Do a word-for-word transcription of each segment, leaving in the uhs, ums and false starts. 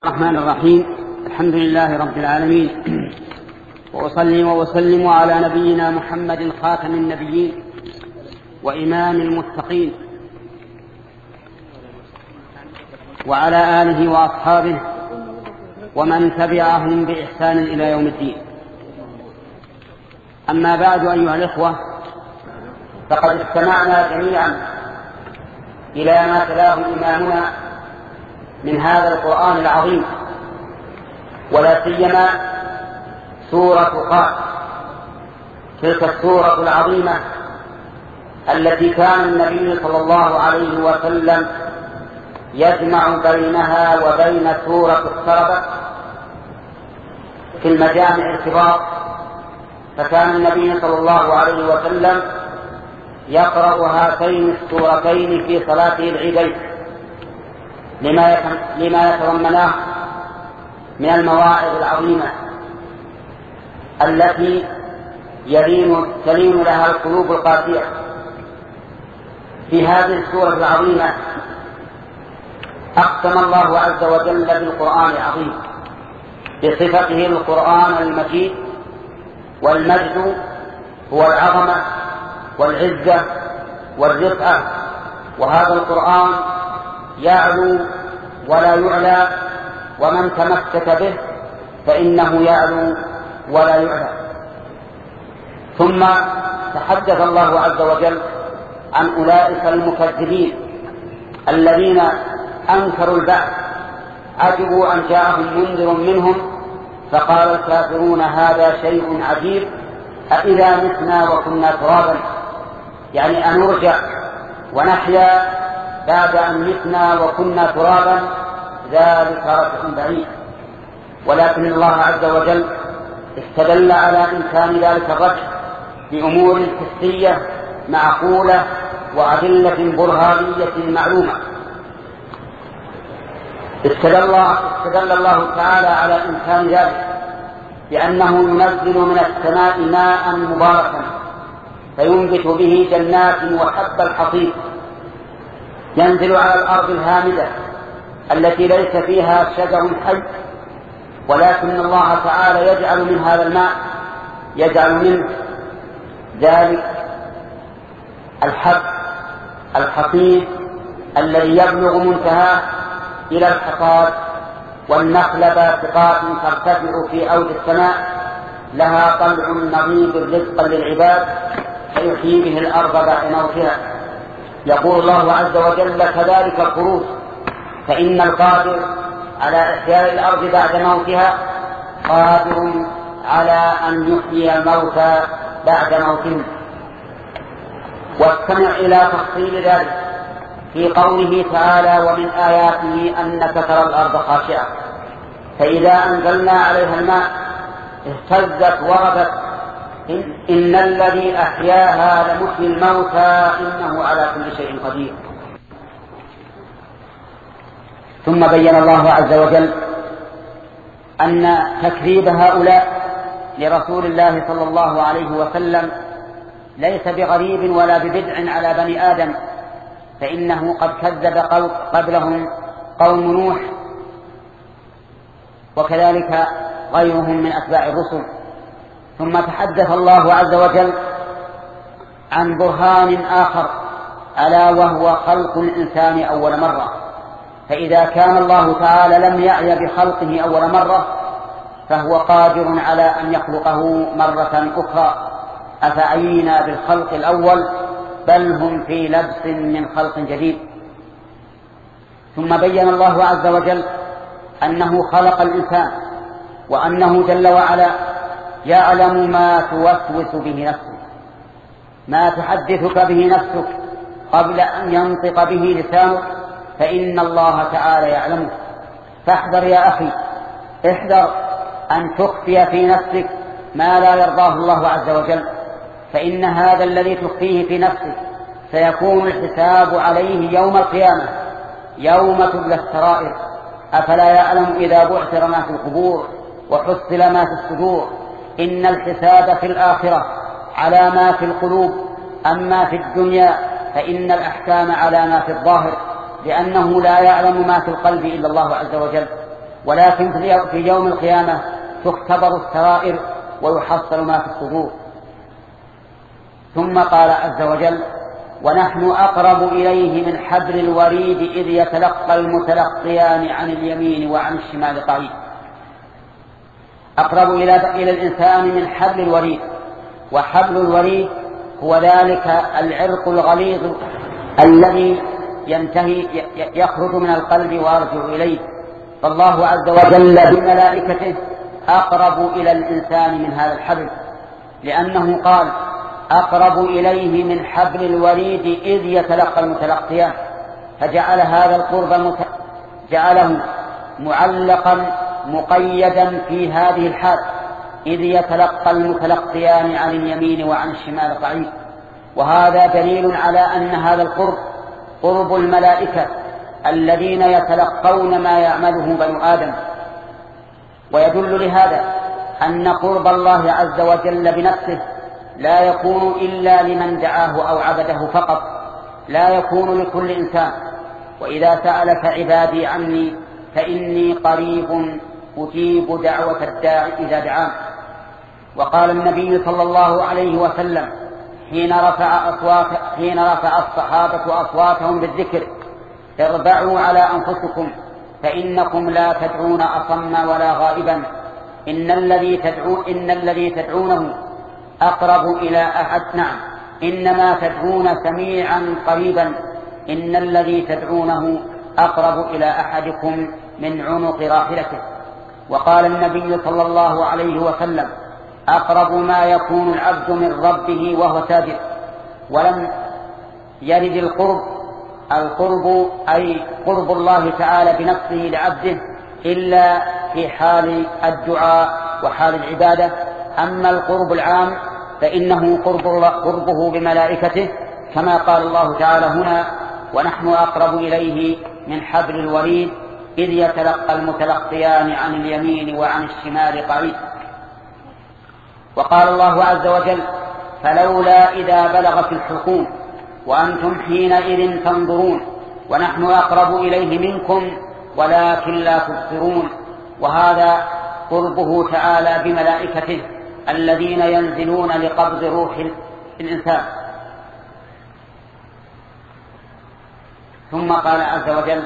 الرحمن الرحيم. الحمد لله رب العالمين، وأصلي وأسلم على نبينا محمد خاتم النبيين وإمام المتقين، وعلى آله وأصحابه ومن تبعهم بإحسان إلى يوم الدين. أما بعد، أيها الإخوة، فقد استمعنا جميعا إلى ما تلاه إمامنا من هذا القرآن العظيم، ولا سيما سورة قاف، تلك السورة العظيمة التي كان النبي صلى الله عليه وسلم يجمع بينها وبين سورة اقتربت في المجامع الكبار. فكان النبي صلى الله عليه وسلم يقرأ هاتين السورتين في صلاته العيدين لما يتضمناه من المواعظ العظيمة التي يلين تلين لها القلوب القاسية. في هذه السورة العظيمة أقسم الله عز وجل بالقرآن العظيم بصفته القرآن المجيد، والمجد هو العظمة والعزة والرفعة، وهذا القرآن يعلو ولا يعلى، ومن تمسك به فإنه يعلو ولا يعلى. ثم تحدث الله عز وجل عن أولئك المكذبين الذين أنكروا البعث، عجبوا أن جاءهم منذر منهم فقال الكافرون هذا شيء عجيب أإذا متنا وكنا ترابا، يعني أن نرجع ونحيا بعد أن متنا وكنا ترابا، ذلك رجع بعيد. ولكن الله عز وجل استدل على إمكان ذلك الرجع بأمور حسية معقولة وأدلة برهانية معلومة. استدل استدل الله تعالى على إمكان ذلك بأنه ينزل من السماء ماء مباركا فينبت به جنات وحب الحصيد، ينزل على الأرض الهامدة التي ليس فيها شجر حي، ولكن الله تعالى يجعل من هذا الماء يجعل منه ذلك الحب الحصيد الذي يبلغ منتهاه إلى الحصاد، والنخل باسقات ترتفع في أود السماء لها طلع نضيد رزقا للعباد فيحيي به الأرض بعد موتها. يقول الله عز وجل كذلك الخروج، فإن القادر على إحياء الأرض بعد موتها قادر على أن يحيي الموتى بعد موتهم. واستمع إلى تفصيل ذلك في قوله تعالى ومن آياته أنك ترى الأرض خاشعة فإذا أنزلنا عليها الماء اهتزت وربت إن, إن الذي أحياها لمحيي الموتى إنه على كل شيء قدير. ثم بين الله عز وجل أن تكذيب هؤلاء لرسول الله صلى الله عليه وسلم ليس بغريب ولا ببدع على بني آدم، فإنه قد كذب قبلهم قوم نوح وكذلك غيرهم من أتباع الرسل. ثم تحدث الله عز وجل عن برهان آخر ألا وهو خلق الإنسان أول مرة. فإذا كان الله تعالى لم يعي بخلقه أول مرة فهو قادر على أن يخلقه مرة أخرى. أفعينا بالخلق الأول بل هم في لبس من خلق جديد. ثم بين الله عز وجل أنه خلق الإنسان وأنه جل وعلا يعلم ما توسوس به نفسك، ما تحدثك به نفسك قبل أن ينطق به لسانك، فإن الله تعالى يعلمه. فاحذر يا أخي، احذر أن تخفي في نفسك ما لا يرضاه الله عز وجل، فإن هذا الذي تخفيه في نفسك سيكون الحساب عليه يوم القيامة يوم تبلى السرائر. أفلا يعلم إذا بعثر ما في القبور وحصل ما في الصدور إن الحساب في الآخرة على ما في القلوب، أما في الدنيا فإن الأحكام على ما في الظاهر، لأنه لا يعلم ما في القلب إلا الله عز وجل. ولكن في يوم القيامة تختبر السرائر ويحصل ما في الصدور. ثم قال عز وجل: ونحن أقرب إليه من حبل الوريد إذ يتلقى المتلقيان عن اليمين وعن الشمال قعيد. أقرب إلى إلى الإنسان من حبل الوريد، وحبل الوريد هو ذلك العرق الغليظ الذي ينتهي يخرج من القلب ويرجع إليه. فالله عز وجل بملائكته أقرب إلى الإنسان من هذا الحبل، لأنه قال: أقرب إليه من حبل الوريد إذ يتلقى المتلقيان، فجعل هذا القرب مت... جعله معلقا مقيدا في هذه الحال، إذ يتلقى المتلقيان عن اليمين وعن الشمال قعيد. وهذا دليل على أن هذا القرب قرب الملائكة الذين يتلقون ما يعمله بنو آدم. ويدل لهذا أن قرب الله عز وجل بنفسه لا يكون إلا لمن دعاه أو عبده فقط، لا يكون لكل إنسان. وإذا سألك عبادي عني فإني قريب أجيب دعوة الداعي إذا دعان. وقال النبي صلى الله عليه وسلم حين رفع, أصوات حين رفع الصحابة أصواتهم بالذكر: اربعوا على أنفسكم فإنكم لا تدعون أصم ولا غائبا، إن الذي تدعون إن الذي تدعونه أقرب إلى أحد نعم إنما تدعون سميعا قريبا، إن الذي تدعونه أقرب إلى أحدكم من عنق راحلته. وقال النبي صلى الله عليه وسلم: أقرب ما يكون العبد من ربه وهو ساجد. ولم يرد القرب القرب أي قرب الله تعالى بنفسه لعبده إلا في حال الدعاء وحال العبادة. أما القرب العام فإنه قرب قربه بملائكته، كما قال الله تعالى هنا: ونحن أقرب إليه من حبل الوريد إذ يتلقى المتلقيان عن اليمين وعن الشمال قعيد. وقال الله عز وجل: فلولا إذا بلغت الحلقوم وأنتم حينئذ تنظرون ونحن أقرب إليه منكم ولكن لا تبصرون. وهذا قربه تعالى بملائكته الذين ينزلون لقبض روح الإنسان. ثم قال عز وجل: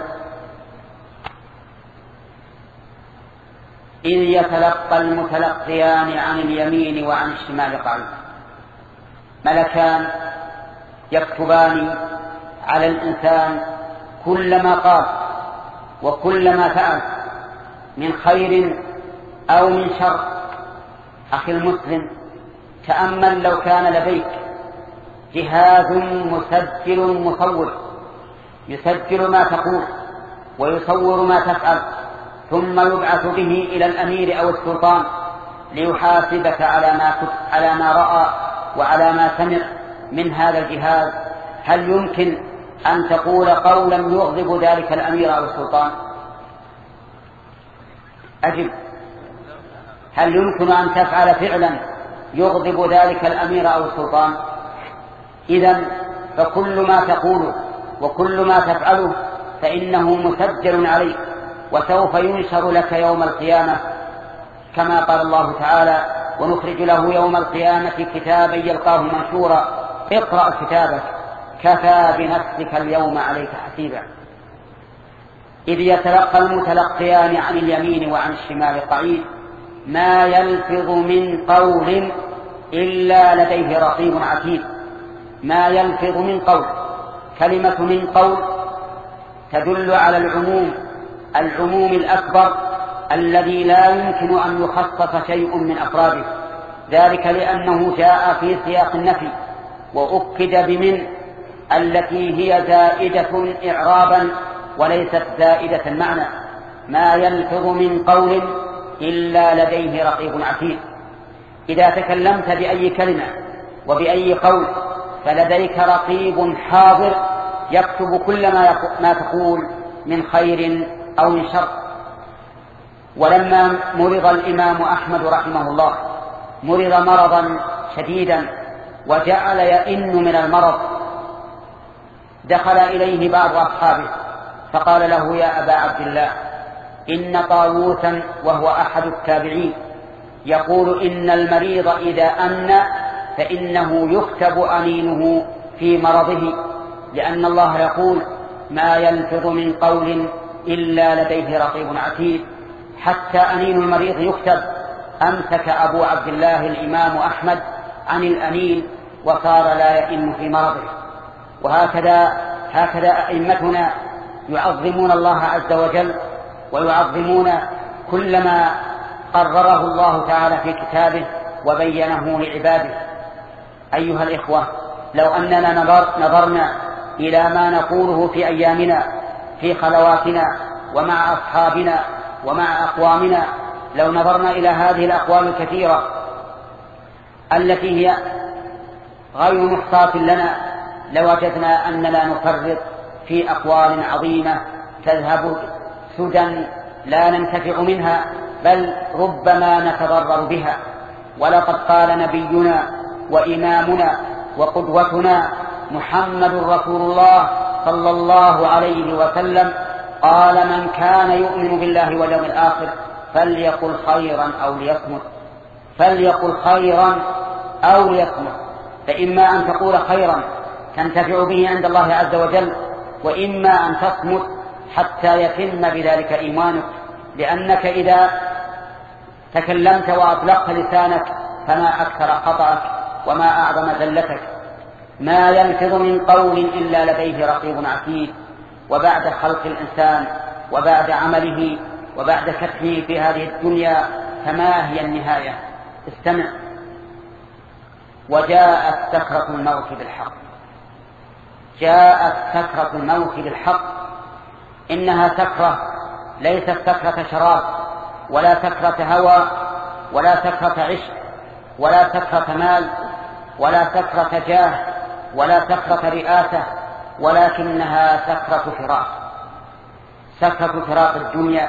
إذ يتلقى المتلقيان عن اليمين وعن الشمال قعيد. ملكان يكتبان على الإنسان كل ما قال وكل ما فعل من خير أو من شر. أخي المسلم، تأمل لو كان لديك جهاز مسجل مصور يسجل ما تقول ويصور ما تفعل، ثم يبعث به إلى الأمير أو السلطان ليحاسبك على ما على ما رأى وعلى ما سمع من هذا الجهاز، هل يمكن أن تقول قولا يغضب ذلك الأمير أو السلطان؟ أجب، هل يمكن أن تفعل فعلا يغضب ذلك الأمير أو السلطان؟ إذن فكل ما تقوله وكل ما تفعله فإنه مسجل عليك، وسوف ينشر لك يوم القيامة، كما قال الله تعالى: ونخرج له يوم القيامة كتابا يلقاه منشورا اقرأ كتابك كفى بنفسك اليوم عليك حسيبا. إذ يتلقى المتلقيان عن اليمين وعن الشمال قعيد ما يلفظ من قول إلا لديه رقيب عتيد. ما يلفظ من قول، كلمة من قول تدل على العموم العموم الأكبر الذي لا يمكن أن يخصص شيء من أفراده، ذلك لأنه جاء في سياق النفي وأكد بمن التي هي زائدة إعرابا وليست زائدة المعنى. ما يلفظ من قول إلا لديه رقيب عتيد. إذا تكلمت بأي كلمة وبأي قول فلديك رقيب حاضر يكتب كل ما تقول من خير أو من شر. ولما مرض الإمام أحمد رحمه الله مرض مرضا شديدا وجعل يئن من المرض، دخل إليه بعض أصحابه فقال له: يا أبا عبد الله، إن طاووسا وهو أحد التابعين يقول إن المريض إذا أن فإنه يكتب أنينه في مرضه، لأن الله يقول ما يلفظ من قول إلا لديه رقيب عتيد. حتى أنين المريض يكتب. أمسك أبو عبد الله الإمام أحمد عن الأنين وصار لا يئن في مرضه. وهكذا هكذا أئمتنا يعظمون الله عز وجل ويعظمون كل ما قرره الله تعالى في كتابه وبينه لعباده. أيها الإخوة، لو أننا نظر نظرنا إلى ما نقوله في أيامنا في خلواتنا ومع أصحابنا ومع أقوامنا، لو نظرنا إلى هذه الأقوال الكثيرة التي هي غير محصاة لنا لوجدنا أننا نفرط في أقوال عظيمة تذهب سدى لا ننتفع منها، بل ربما نتضرر بها. ولقد قال نبينا وإمامنا وقدوتنا محمد رسول الله صلى الله عليه وسلم قال من كان يؤمن بالله واليوم الآخر فليقل خيرا أو ليصمت، فليقل خيرا أو ليصمت. فإما أن تقول خيرا تنتفع به عند الله عز وجل، وإما أن تصمت حتى يتم بذلك إيمانك، لأنك إذا تكلمت وأطلقت لسانك فما أكثر خطأك وما أعظم زلتك. ما يلفظ من قول إلا لديه رقيب عتيد. وبعد خلق الإنسان وبعد عمله وبعد كفه في هذه الدنيا فما هي النهاية؟ استمع. وجاءت سكرة الموت بالحق. جاءت سكرة الموت بالحق. إنها سكرة ليست سكرة شراب ولا سكرة هوى ولا سكرة عشق ولا سكرة مال ولا سكرة جاه ولا سكرة رئاسة، ولكنها سكرة فراق. سكرة فراق الدنيا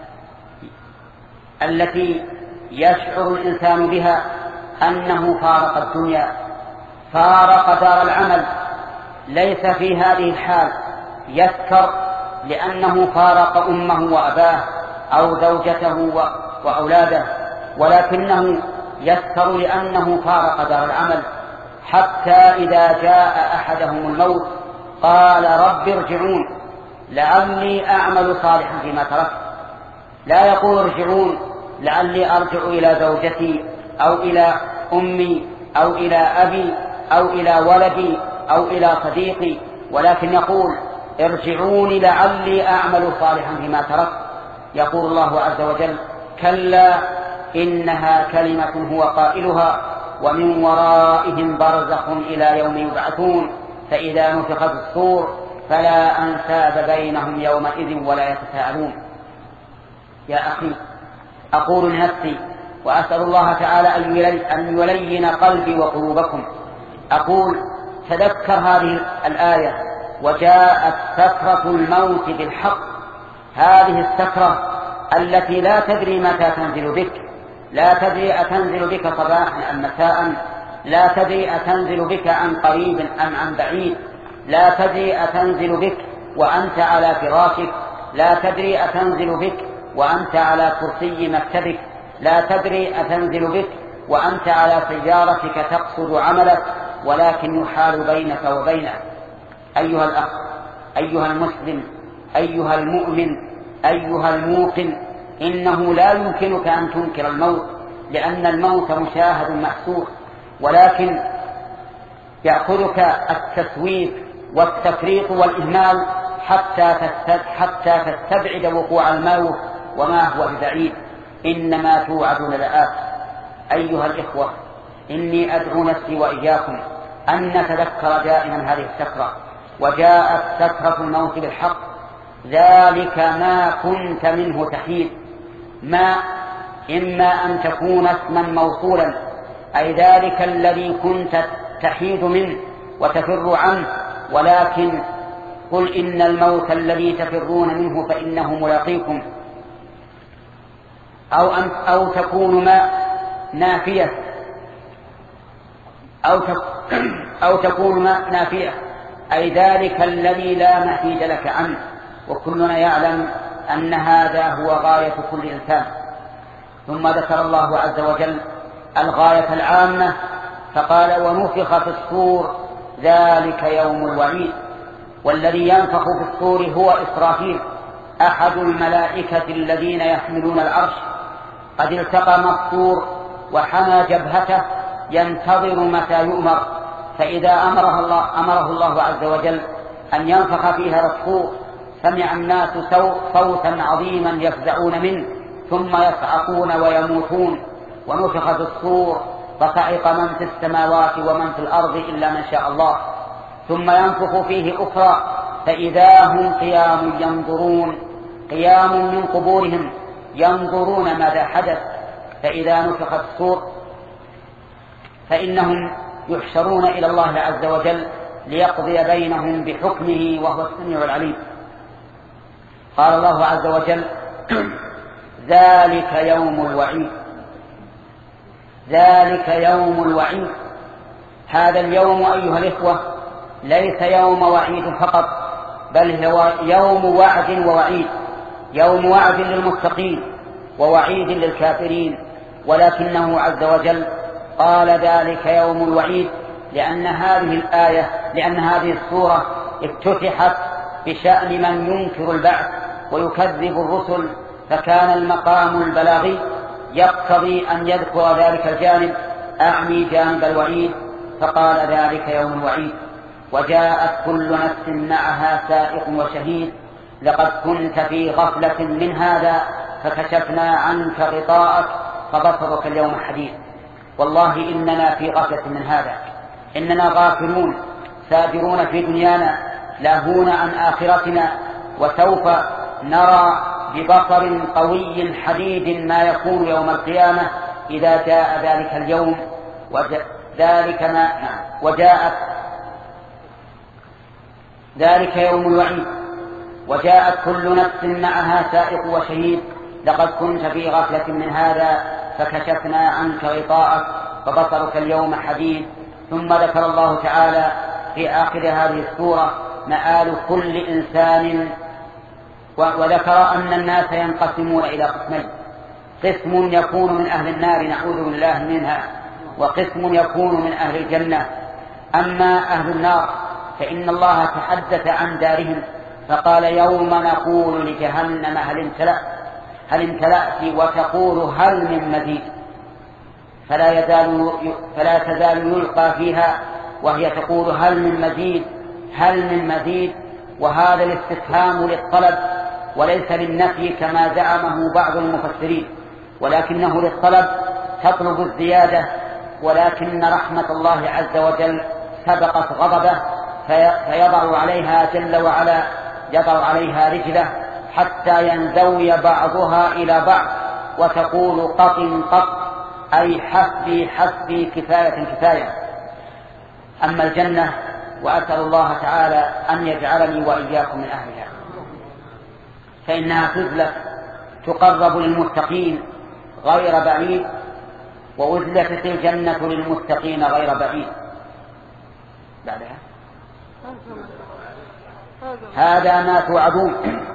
التي يشعر الإنسان بها أنه فارق الدنيا، فارق دار العمل. ليس في هذه الحال يسكر لأنه فارق أمه وأباه أو زوجته وأولاده، ولكنه يسكر لأنه فارق دار العمل. حتى إذا جاء أحدهم الموت قال رب ارجعون لعلي أعمل صالحا فيما تركت. لا يقول ارجعون لعلي أرجع إلى زوجتي أو إلى أمي أو إلى أبي أو إلى ولدي أو إلى صديقي، ولكن يقول ارجعوني لعلي أعمل صالحا فيما تركت. يقول الله عز وجل كلا إنها كلمة هو قائلها ومن ورائهم برزخ إلى يوم يبعثون فإذا نفخ في الصور فلا أنساب بينهم يومئذ ولا يتساءلون. يا أخي، أقول لنفسي وأسأل الله تعالى أن يلين قلبي وقلوبكم، أقول تذكر هذه الآية وجاءت سكرة الموت بالحق. هذه السكرة التي لا تدري متى تنزل بك، لا تدري أتنزل بك صباحا أم مساء، لا تدري أتنزل بك عن قريب أم عن بعيد، لا تدري أتنزل بك وأنت على فراشك، لا تدري أتنزل بك وأنت على كرسي مكتبك، لا تدري أتنزل بك وأنت على سيارتك تقصد عملك، ولكن يحال بينك وبينه. أيها الأخ، أيها المسلم، أيها المؤمن، أيها الموقن، إنه لا يمكنك أن تنكر الموت، لأن الموت مشاهد محسوس، ولكن يأخذك التسويف والتفريط والإهمال حتى حتى تستبعد وقوع الموت وما هو ببعيد. إنما توعدون لآت. أيها الإخوة، إني أدعو نفسي وإياكم أن نتذكر دائما هذه السكرة. وجاءت سكرة الموت بالحق، ذلك ما كنت منه تحيد. ما إما أن تكون اسما موصولا، أي ذلك الذي كنت تحيد منه وتفر عنه، ولكن قل إن الموت الذي تفرون منه فإنه ملاقيكم. أو, أن أو تكون ما نافية أو, تك أو تكون ما نافية، أي ذلك الذي لا محيد لك عنه. وكلنا يعلم أن هذا هو غاية كل إنسان. ثم ذكر الله عز وجل الغاية العامة فقال ونفخ في الصور ذلك يوم الوعيد. والذي ينفخ في الصور هو إسرافيل أحد الملائكة الذين يحملون العرش، قد التقم الصور وحمى جبهته ينتظر متى يؤمر، فإذا أمره الله, أمره الله عز وجل أن ينفخ فيها الصور سمع الناس صوتا عظيما يفزعون منه ثم يصعقون ويموتون. ونفخ في الصور فصعق من في السماوات ومن في الأرض إلا من شاء الله، ثم ينفخ فيه أخرى فإذا هم قيام ينظرون، قيام من قبورهم ينظرون ماذا حدث. فإذا نفخ في الصور فإنهم يحشرون إلى الله عز وجل ليقضي بينهم بحكمه وهو السميع العليم. قال الله عز وجل ذلك يوم الوعيد. ذلك يوم الوعيد. هذا اليوم أيها الإخوة ليس يوم وعيد فقط، بل هو يوم وعد ووعيد، يوم وعد للمتقين ووعيد للكافرين، ولكنه عز وجل قال ذلك يوم الوعيد لأن هذه الآية لأن هذه السورة افتتحت بشأن من ينكر البعث ويكذب الرسل، فكان المقام البلاغي يقتضي أن يذكر ذلك الجانب، أعني جانب الوعيد، فقال ذلك يوم الوعيد. وجاءت كل نفس معها سائق وشهيد لقد كنت في غفلة من هذا فكشفنا عنك غطاءك فبصرك اليوم حديد. والله إننا في غفلة من هذا، إننا غافلون ساجرون في دنيانا لاهون عن آخرتنا، وسوف نرى ببصر قوي حديد ما يكون يوم القيامة إذا جاء ذلك اليوم. وذلك ما وجاءت ذلك يوم الوعيد. وجاءت كل نفس معها سائق وشهيد لقد كنت في غفلة من هذا فكشفنا عنك غطاءك فبصرك اليوم حديد. ثم ذكر الله تعالى في آخر هذه السورة مآل كل إنسان، وذكر أن الناس ينقسمون إلى قسمين: قسم يكون من أهل النار نعوذ بالله منها، وقسم يكون من أهل الجنة. أما أهل النار فإن الله تحدث عن دارهم فقال يوم نقول لجهنم هل امتلأت هل امتلأت وتقول هل من مزيد، فلا يزال فلا تزال يلقى فيها وهي تقول هل من مزيد هل من مزيد. وهذا الاستفهام للطلب وليس للنفي كما زعمه بعض المفسرين، ولكنه للطلب تطلب الزيادة، ولكن رحمة الله عز وجل سبقت غضبه فيضع عليها جل وعلا يضع عليها رجله حتى ينزوي بعضها إلى بعض وتقول قط قط، أي حسبي حسبي كفاية كفاية. أما الجنة وأسأل الله تعالى أن يجعلني وإياكم من أهلها فإنها تزلف تقرب للمتقين غير بعيد، وأزلفت الجنة للمتقين غير بعيد. بعدها هذا ما توعدون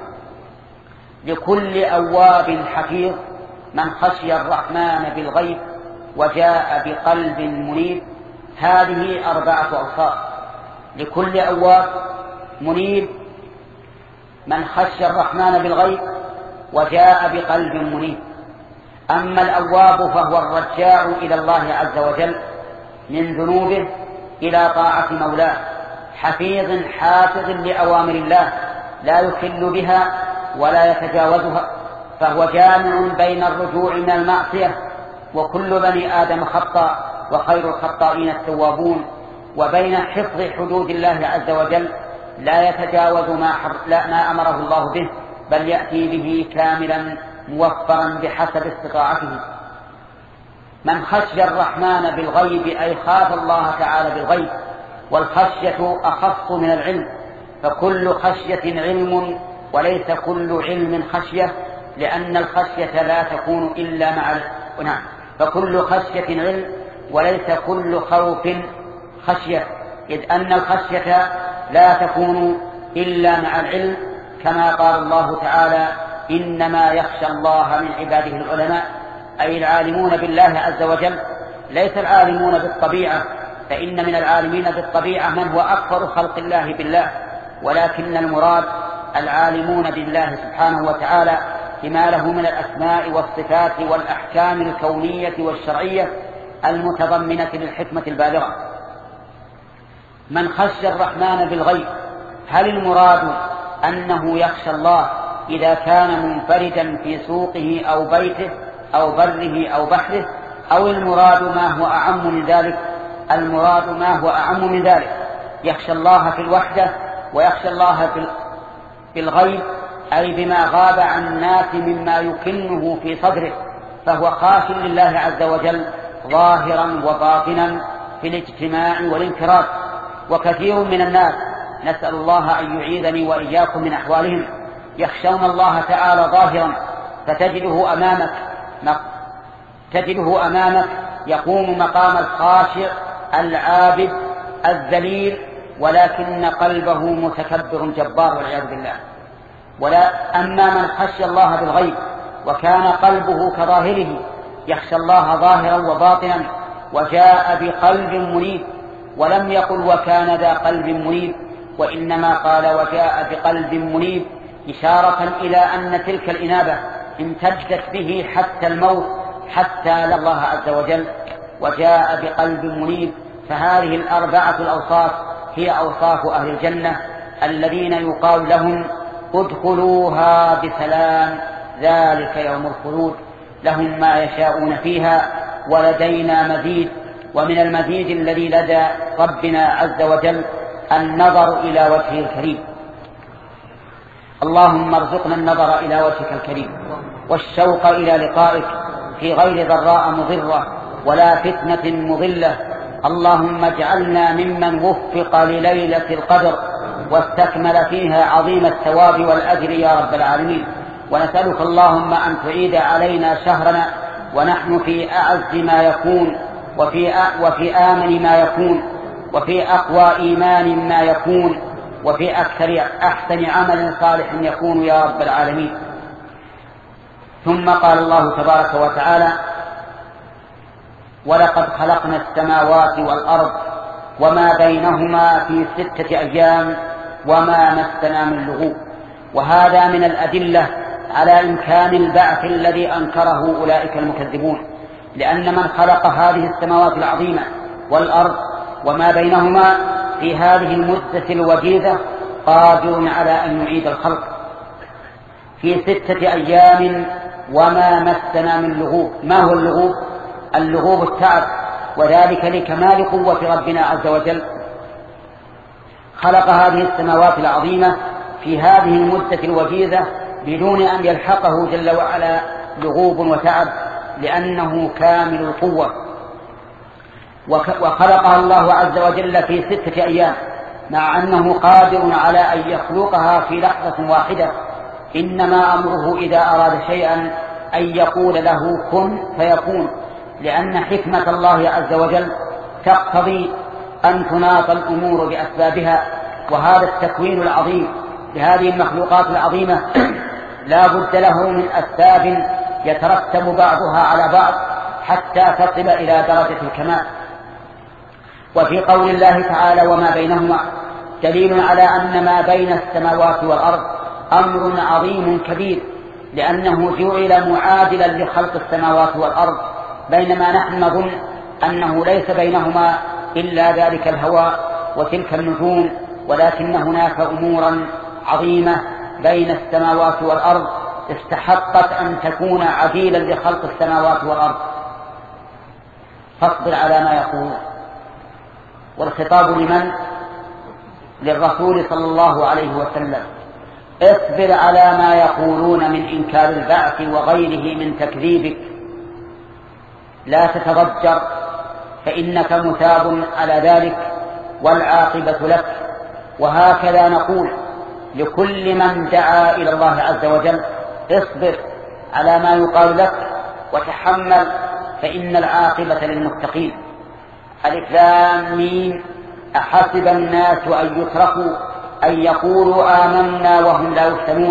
لكل أواب حفيظ من خشي الرحمن بالغيب وجاء بقلب منيب. هذه أربعة أوصاف: لكل أواب منيب، من خشي الرحمن بالغيب وجاء بقلب منيب. أما الأواب فهو الرجاع إلى الله عز وجل من ذنوبه إلى طاعة مولاه، حفيظ حافظ لأوامر الله لا يخل بها ولا يتجاوزها، فهو جامع بين الرجوع من المعصية وكل بني آدم خطأ وخير الخطائين التوابون، وبين حفظ حدود الله عز وجل لا يتجاوز ما, لا ما أمره الله به، بل يأتي به كاملا موفرا بحسب استطاعته. من خشي الرحمن بالغيب أي خاف الله تعالى بالغيب، والخشية أخص من العلم، فكل خشية علم وليس كل علم خشية، لأن الخشية لا تكون إلا مع نعم فكل خشية علم وليس كل خوف خشية، إذ أن الخشية لا تكون إلا مع العلم، كما قال الله تعالى إنما يخشى الله من عباده العلماء، أي العالمون بالله عز وجل، ليس العالمون بالطبيعة، فإن من العالمين بالطبيعة من هو أكثر خلق الله بالله، ولكن المراد العالمون بالله سبحانه وتعالى بما له من الأسماء والصفات والأحكام الكونية والشرعية المتضمنة للحكمة البالغة. من خشي الرحمن بالغيب، هل المراد أنه يخشى الله إذا كان منفردا في سوقه أو بيته أو بره أو بحره، أو المراد ما هو أعم من ذلك؟ المراد ما هو أعم من ذلك، يخشى الله في الوحدة ويخشى الله في الغيب، أي بما غاب عن الناس مما يكنه في صدره، فهو خاش لله عز وجل ظاهرا وباطنا في الاجتماع والانفراد. وكثير من الناس، نسأل الله أن يعيذني وإياكم من أحوالهم، يخشون الله تعالى ظاهرا فتجده أمامك تجده أمامك يقوم مقام الخاشع العابد الذليل، ولكن قلبه متكبر جبار والعياذ بالله. ولا أما من خشي الله بالغيب وكان قلبه كظاهره، يخشى الله ظاهرا وباطنا، وجاء بقلب منيب، ولم يقل وكان ذا قلب منيب، وإنما قال وجاء بقلب منيب، إشارة إلى أن تلك الإنابة امتدت به حتى الموت، حتى لقى الله عز وجل، وجاء بقلب منيب. فهذه الأربعة الأوصاف هي أوصاف أهل الجنة الذين يقال لهم ادخلوها بسلام، ذلك يوم الخلود، لهم ما يشاءون فيها ولدينا مزيد. ومن المزيد الذي لدى ربنا عز وجل النظر إلى وجهه الكريم. اللهم ارزقنا النظر إلى وجهك الكريم والشوق إلى لقائك في غير ضراء مضرة ولا فتنة مضلة. اللهم اجعلنا ممن وفق لليلة القدر واستكمل فيها عظيم الثواب والأجر يا رب العالمين. ونسألك اللهم أن تعيد علينا شهرنا ونحن في أعز ما يكون، وفي وفي آمن ما يكون، وفي أقوى إيمان ما يكون، وفي أكثر أحسن عمل صالح يكون يا رب العالمين. ثم قال الله تبارك وتعالى: ولقد خلقنا السماوات والأرض وما بينهما في ستة أيام وما مسنا من لغوب. وهذا من الأدلة على إمكان البعث الذي أنكره أولئك المكذبون، لأن من خلق هذه السماوات العظيمة والأرض وما بينهما في هذه المدة الوجيزة قادر على أن يعيد الخلق في ستة أيام وما مسنا من لغوب. ما هو اللغوب؟ اللغوب التعب، وذلك لكمال قوة ربنا عز وجل. خلق هذه السماوات العظيمة في هذه المدة الوجيزة بدون أن يلحقه جل وعلا لغوب وتعب، لأنه كامل القوة. وخلقها الله عز وجل في ستة أيام، مع أنه قادر على أن يخلقها في لحظة واحدة. إنما أمره إذا أراد شيئا أن يقول له كن فيكون، لأن حكمة الله عز وجل تقتضي أن تناط الأمور بأسبابها. وهذا التكوين العظيم لهذه المخلوقات العظيمة لا بد له من أسباب يترتب بعضها على بعض حتى تصل إلى درجة الكمال. وفي قول الله تعالى وما بينهما دليل على أن ما بين السماوات والأرض أمر عظيم كبير، لأنه جعل معادلا لخلق السماوات والأرض، بينما نحن نظن أنه ليس بينهما إلا ذلك الهواء وتلك النجوم، ولكن هناك أمورا عظيمة بين السماوات والأرض استحقت أن تكون عديلا لخلق السماوات والأرض. فاصبر على ما يقولون. والخطاب لمن؟ للرسول صلى الله عليه وسلم. اصبر على ما يقولون من إنكار البعث وغيره من تكذيبك، لا تتضجر، فإنك مثاب على ذلك والعاقبة لك. وهكذا نقول لكل من دعا إلى الله عز وجل: اصبر على ما يقال لك وتحمل، فإن العاقبة للمتقين. ألف لام ميم أحسب الناس أن يتركوا أن يقولوا آمنا وهم لا يفتنون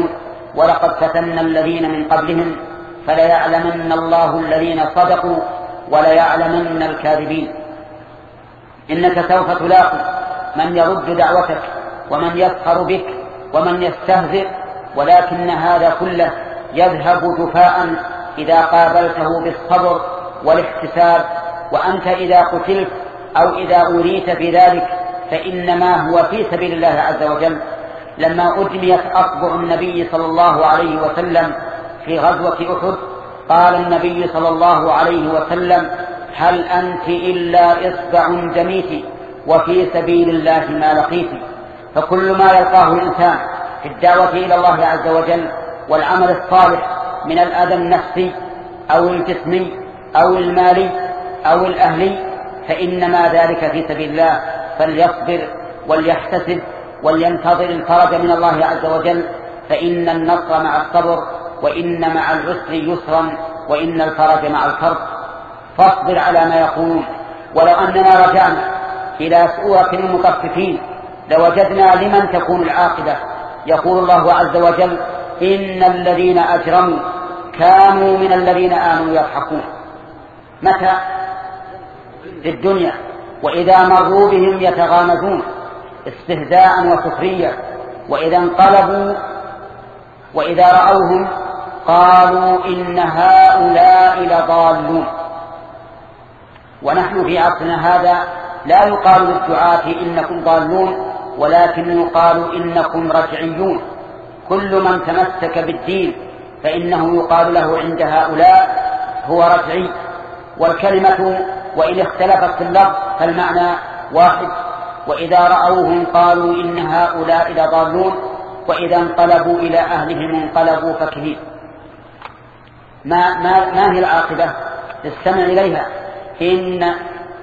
ولقد فتنا الذين من قبلهم فليعلمن الله الذين صدقوا وليعلمن الكاذبين. إنك سوف تلاقي من يرد دعوتك ومن يسخر بك ومن يستهزئ، ولكن هذا كله يذهب جفاء إذا قابلته بالصبر والاحتساب. وأنت إذا قتلت أو إذا أريت في ذلك فإنما هو في سبيل الله عز وجل. لما أدميت أصبع النبي صلى الله عليه وسلم في غزوة أحد قال النبي صلى الله عليه وسلم: هل أنت إلا إصبع دميت وفي سبيل الله ما لقيت. فكل ما يلقاه الإنسان في الدعوة إلى الله عز وجل والعمل الصالح من الأذى النفسي أو الجسمي أو المالي أو الأهلي فإنما ذلك في سبيل الله، فليصبر وليحتسب ولينتظر الفرج من الله عز وجل، فإن النصر مع الصبر، وإن مع العسر يسرا، وإن الفرج مع الكرب. فاصبر على ما يقولون. ولو أننا رجعنا إلى سورة المطففين لوجدنا لمن تكون العاقبة. يقول الله عز وجل: إن الذين أجرموا كانوا من الذين آمنوا يضحكون. متى؟ في الدنيا، وإذا مروا بهم يتغامزون استهزاء وسخرية، وإذا انقلبوا وإذا رأوهم قالوا إن هؤلاء لضالون. ونحن في عصرنا هذا لا يقال للدعاة إنكم ضالون، ولكن يقال إنكم رجعيون. كل من تمسك بالدين فإنه يقال له عند هؤلاء هو رجعي. والكلمة وإن اختلفت في اللفظ فالمعنى واحد. وإذا رأوهم قالوا إن هؤلاء لضالون، وإذا انقلبوا إلى أهلهم انقلبوا فكهين. ما, ما, ما هي العاقبة؟ استمع إليها. إن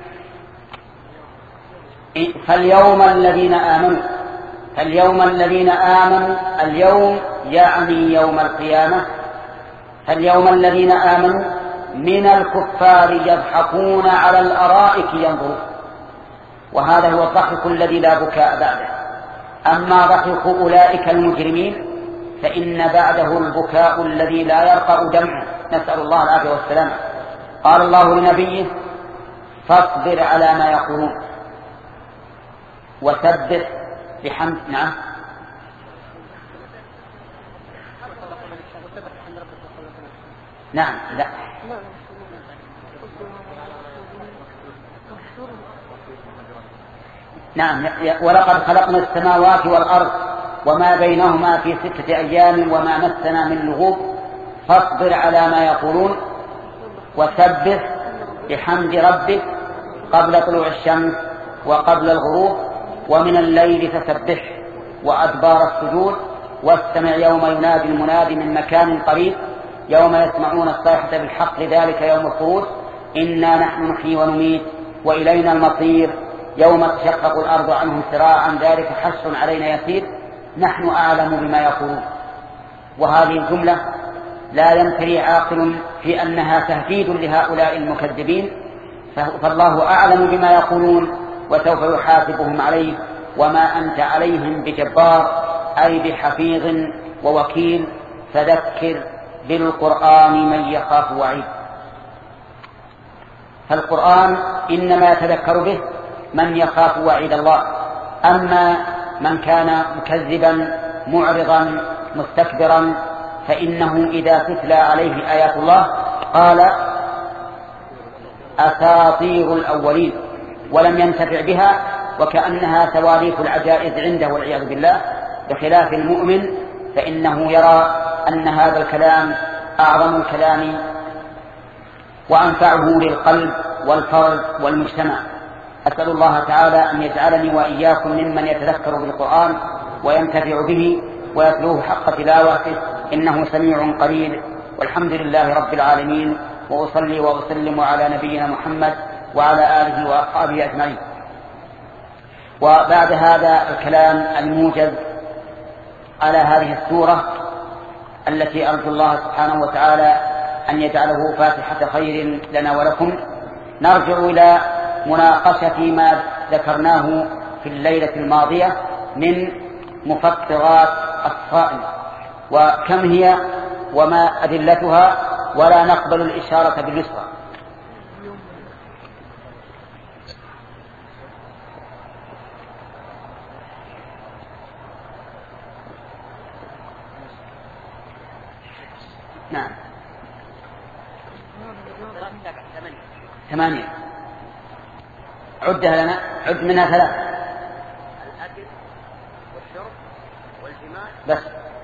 فاليوم الذين آمنوا فاليوم الذين آمنوا اليوم يعني يوم القيامة. فاليوم الذين آمنوا من الكفار يضحكون على الأرائك ينظرون. وهذا هو الضحك الذي لا بكاء بعده. أما ضحك أولئك المجرمين فإن بعده البكاء الذي لا يرقى دمعه، نسأل الله العافية والسلامة. قال الله لنبيه: فاصبر على ما يقولون وسبح بحمد. نعم نعم لا نعم ولقد خلقنا السماوات والأرض وما بينهما في ستة أيام وما مسنا من لغوب فاصبر على ما يقولون وسبح بحمد ربك قبل طلوع الشمس وقبل الغروب ومن الليل فسبح وأدبار السجود واستمع يوم ينادي المنادي من مكان قريب يوم يسمعون الصيحة بالحق ذلك يوم الخروج إنا نحن نحيي ونميت وإلينا المصير يوم تشقق الأرض عنهم سراعا ذلك حشر علينا يسير نحن أعلم بما يقولون. وهذه الجملة لا يمتري عاقل في أنها تهديد لهؤلاء المكذبين، فالله أعلم بما يقولون وسوف يحاسبهم عليه وما أنت عليهم بجبار أي بحفيظ ووكيل فذكر بالقرآن من يخاف وعيد. فالقرآن إنما يتذكر به من يخاف وعيد الله. أما من كان مكذبا معرضا مستكبرا فإنه إذا تتلى عليه آيات الله قال أساطير الأولين ولم ينتفع بها وكأنها تواريخ العجائز عنده والعياذ بالله، بخلاف المؤمن فإنه يرى أن هذا الكلام أعظم الكلام وأنفعه للقلب والفرد والمجتمع. أسأل الله تعالى أن يجعلني وإياكم ممن يتذكر بالقرآن وينتفع به ويتلوه حق تلاوته إنه سميع قريب. والحمد لله رب العالمين، وأصلي وأسلم على نبينا محمد وعلى آله وأصحابه أجمعين. وبعد هذا الكلام الموجز على هذه السورة التي أرجو الله سبحانه وتعالى أن يجعله فاتحة خير لنا ولكم، نرجع إلى مناقشة ما ذكرناه في الليلة الماضية من مفطرات الصائم. وكم هي وما أدلتها، ولا نقبل الإشارة باليسرى. نعم ثمانية. عدها لنا، عد منها ثلاث. الأكل والشرب والجماع بس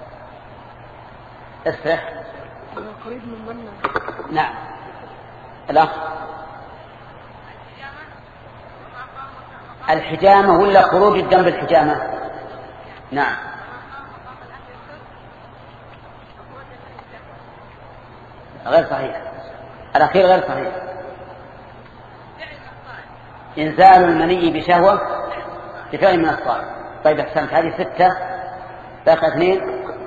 اسرح. قريب من منا. نعم الأخ الحجامة ولا خروج الدم بالحجامة؟ نعم غير صحيح، الأخير غير صحيح. إنزال المني بشهوة بفعل من الصائم. طيب أحسنت، هذه ستة. باقي اثنين.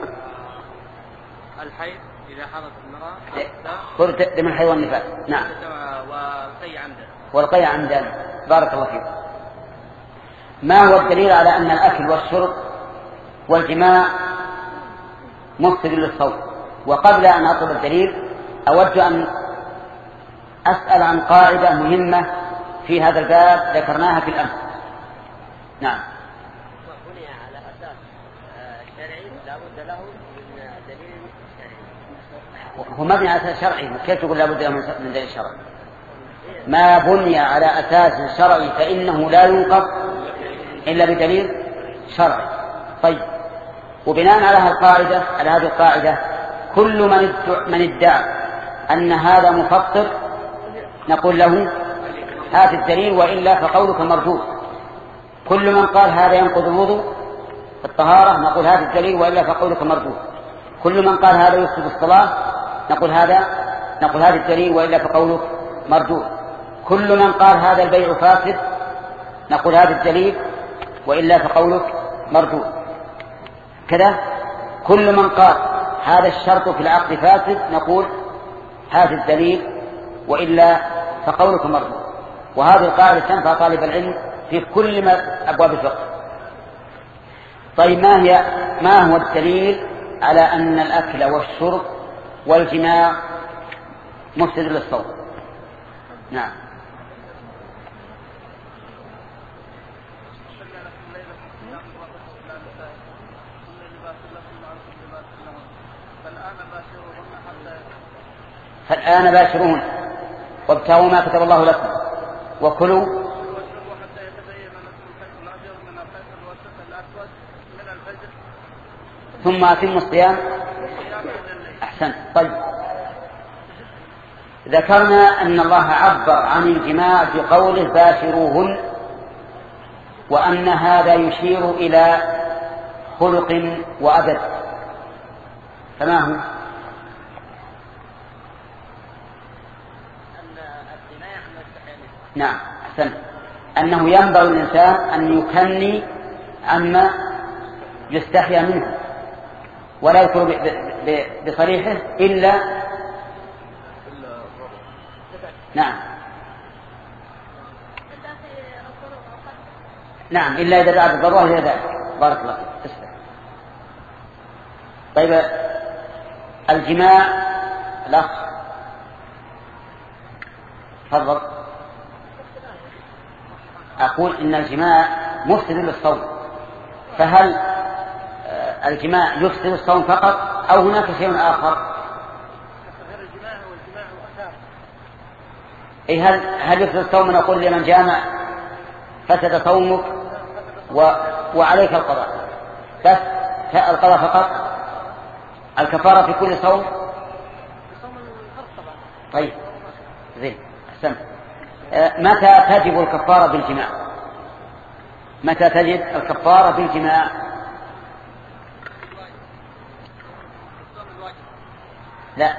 الحيض إذا حضت المرأة، خرج دم الحيض والنفاس. نعم والقي عمدا. والقي عمدا. بارك الله فيك. ما هو الدليل على أن الأكل والشرب والجماع مفسد للصوم؟ وقبل أن أطلب الدليل أود أن أسأل عن قاعدة مهمة في هذا الباب ذكرناها في الأمس. نعم. بني على أساس شرعي لا بد له من دليل شرعي. هو مبني على أساس شرعي، كيف تقول لا بد له من دليل شرعي؟ ما بني على أساس شرعي فإنه لا ينقض إلا بدليل شرعي. طيب، وبناء على هذه القاعدة على هذه القاعدة كل من من ادعى أن هذا مفطر نقول له هات الدليل وإلا فقولك مردود. كل من قال هذا ينقض الوضوء في الطهارة نقول هات الدليل وإلا فقولك مردود. كل من قال هذا يفسد الصلاة نقول هذا نقول هذا الدليل وإلا فقولك مردود. كل من قال هذا البيع فاسد نقول هذا الدليل وإلا فقولك مردود. كذا كل من قال هذا الشرط في العقد فاسد نقول هذا الدليل وإلا فقولك مردود. وهذه القاعدة تنفع طالب العلم في كل ما أبواب الفقه. طيب، ما هي ما هو الدليل على أن الأكل والشرب والجماع مفسد للصوم؟ نعم. فالآن باشروهن وابتغوا ما كتب الله لكم وكلوا ثم أتموا الصيام. أحسنت. طيب، ذكرنا أن الله عبر عن الجماع بقوله باشروهن، وأن هذا يشير إلى خلق وأدب، فما هو؟ نعم أحسنت، أنه ينبغي الإنسان أن يكني عما يستحيا منه ولا يذكر بصريحه إلا نعم نعم إلا إذا دعت الضرورة إلى ذلك. بارك الله فيك. طيب، الجماع الأخ تفضل. أقول إن الجماع مفسد للصوم، فهل الجماع يفسد الصوم فقط أو هناك شيء آخر؟ إيه، هل هل يفسد الصوم نقول لمن جامع فسد صومك و... وعليك القضاء، بس القضاء فقط، الكفارة في كل صوم؟ طيب زين أحسنت. متى تجب الكفارة بالجماع؟ متى تجب الكفارة بالجماع؟ لا،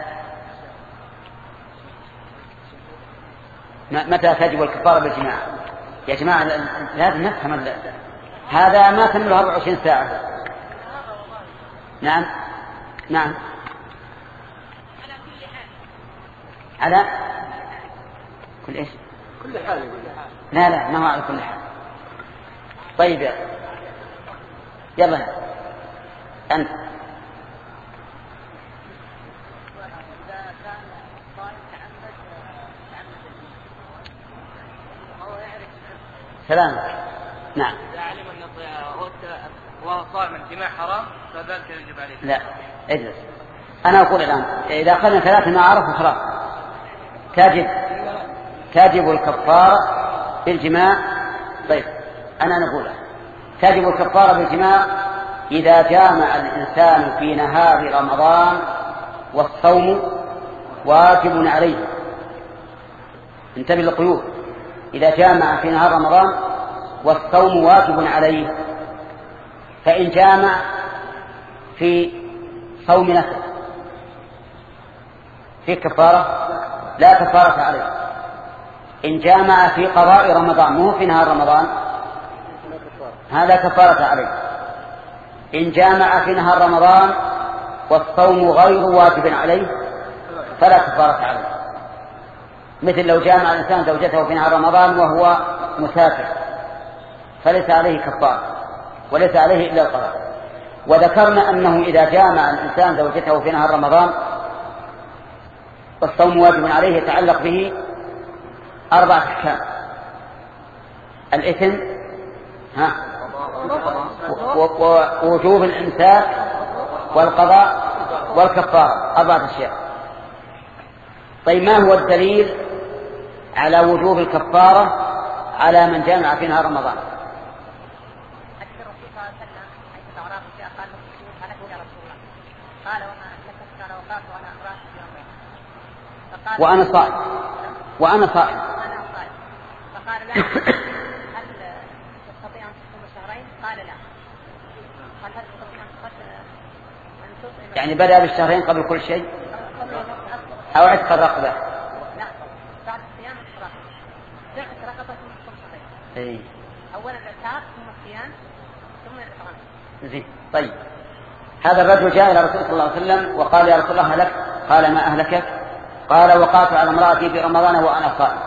متى تجب الكفارة بالجماع يا جماعة؟ لازم نفهم هذا. ما تمله أربع وعشرين ساعة. نعم نعم على كل إيش؟ كل حال. لا لا ما هو على كل حال. طيب يلا أنت سلامك. نعم. إذا علم أن وهو صائم الجماع حرام فذلك يجب عليه. لا اجلس. أنا أقول الآن إذا أخذنا ثلاثة ما عرفوا خلاص تجب تجب الكفارة بالجماع. طيب أنا نقول تجب الكفارة بالجماع إذا جامع الإنسان في نهار رمضان والصوم واجب عليه. انتبه للقيود. إذا جامع في نهار رمضان والصوم واجب عليه. فإن جامع في صوم نفسه في كفارة؟ لا كفارة عليه. إن جامع في قضاء رمضان مو في نهار رمضان هذا كفارة عليه. إن جامع في نهار رمضان والصوم غير واجب عليه فلا كفارة عليه. مثل لو جامع الإنسان زوجته في نهار رمضان وهو مسافر فليس عليه كفارة وليس عليه إلا القضاء. وذكرنا أنه إذا جامع الإنسان زوجته في نهار رمضان والصوم واجب عليه يتعلق به أربعة أحكام: الإثم ها ووجوب الإمساك والقضاء والكفارة، أربعة أشياء. طيب ما هو الدليل على وجوب الكفارة على من جامع في نهار رمضان؟ وأنا صائم وأنا صائم فقال لا. هل تستطيع أن تصوم شهرين؟ قال لا. قال هل تستطيع أن تطعم؟ يعني بدأ بالشهرين قبل كل شيء أو عتق الرقبة؟ لا، بعد الصيام الرقبة. عتق رقبة ثم تصوم شهرين. إيه. أولا العتاق ثم الصيام ثم الإطعام. زين. طيب هذا الرجل جاء إلى رسول الله صلى الله عليه وسلم وقال: يا رسول الله هلك. قال: ما أهلكك؟ قال: وقعت على امرأتي في رمضان وأنا صائم.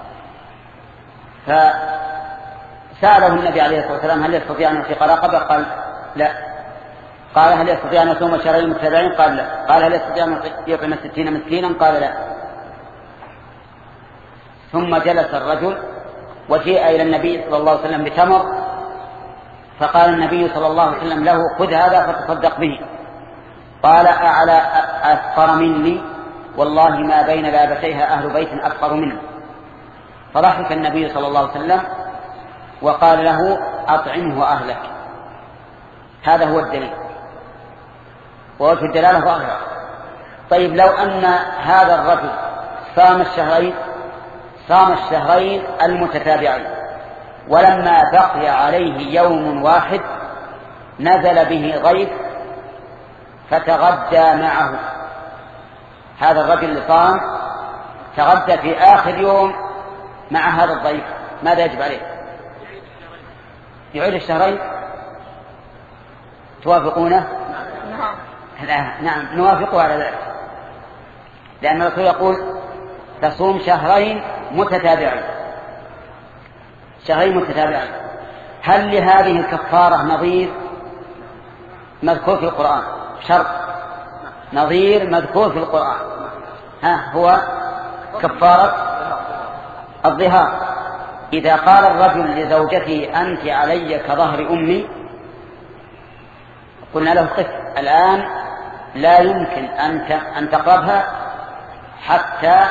فسأله النبي عليه الصلاة والسلام: هل يستطيع أن يعتق رقبة؟ قال: لا. قال: هل يستطيع أن يصوم شهرين متتابعين؟ قال: لا. قال: هل يستطيع أن يطعم ستين مسكينا؟ قال: لا. ثم جلس الرجل وجيء إلى النبي صلى الله عليه وسلم بتمر، فقال النبي صلى الله عليه وسلم له: خذ هذا فتصدق به. قال: أعلى أفقر مني؟ والله ما بين لابتيها أهل بيت أفقر منه. فضحك النبي صلى الله عليه وسلم وقال له: أطعمه أهلك. هذا هو الدليل ووجه الدلالة ظاهرة. طيب لو أن هذا الرجل صام الشهرين صام الشهرين المتتابعين ولما بقي عليه يوم واحد نزل به ضيف فتغدى معه، هذا الرجل اللي صام تغدى في آخر يوم مع هذا الضيف، ماذا يجب عليه؟ يعيد الشهرين. توافقونه؟ نعم نوافقه على ذلك، لأن الرسول يقول: تصوم شهرين متتابعين شهرين متتابعين. هل لهذه الكفارة نظير مذكور في القرآن؟ شرط نظير مذكور في القرآن، ها هو كفارة الظهار. إذا قال الرجل لزوجته: أنت علي كظهر أمي، قلنا له: قف الآن، لا يمكن أن تقربها حتى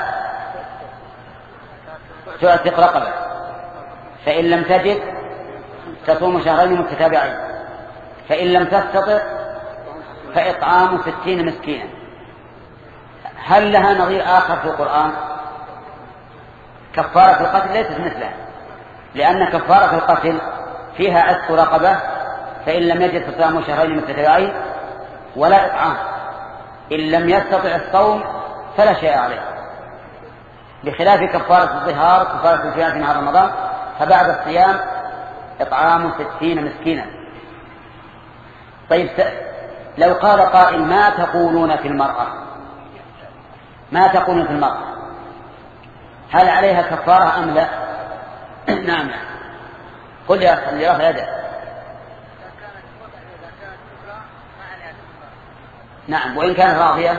تعتق رقبة، فإن لم تجد تصوم شهرين متتابعين، فإن لم تستطع فإطعام ستين مسكينا. هل لها نظير آخر في القرآن؟ كفارة القتل ليست مثلها، لأن كفارة القتل فيها عتق رقبة، فإن لم يجد فصيام شهرين متتابعين ولا إطعام. إن لم يستطع الصوم فلا شيء عليه، بخلاف كفارة الظهار كفارة الصيام في نهار رمضان، فبعد الصيام إطعام ستين مسكينا. طيب لو قال قائل: ما تقولون في المرأة ما تقولون في المرأة هل عليها كفارة أم لا؟ نعم. قل يا أخي اللي رفع يده. نعم، وإن كانت راضية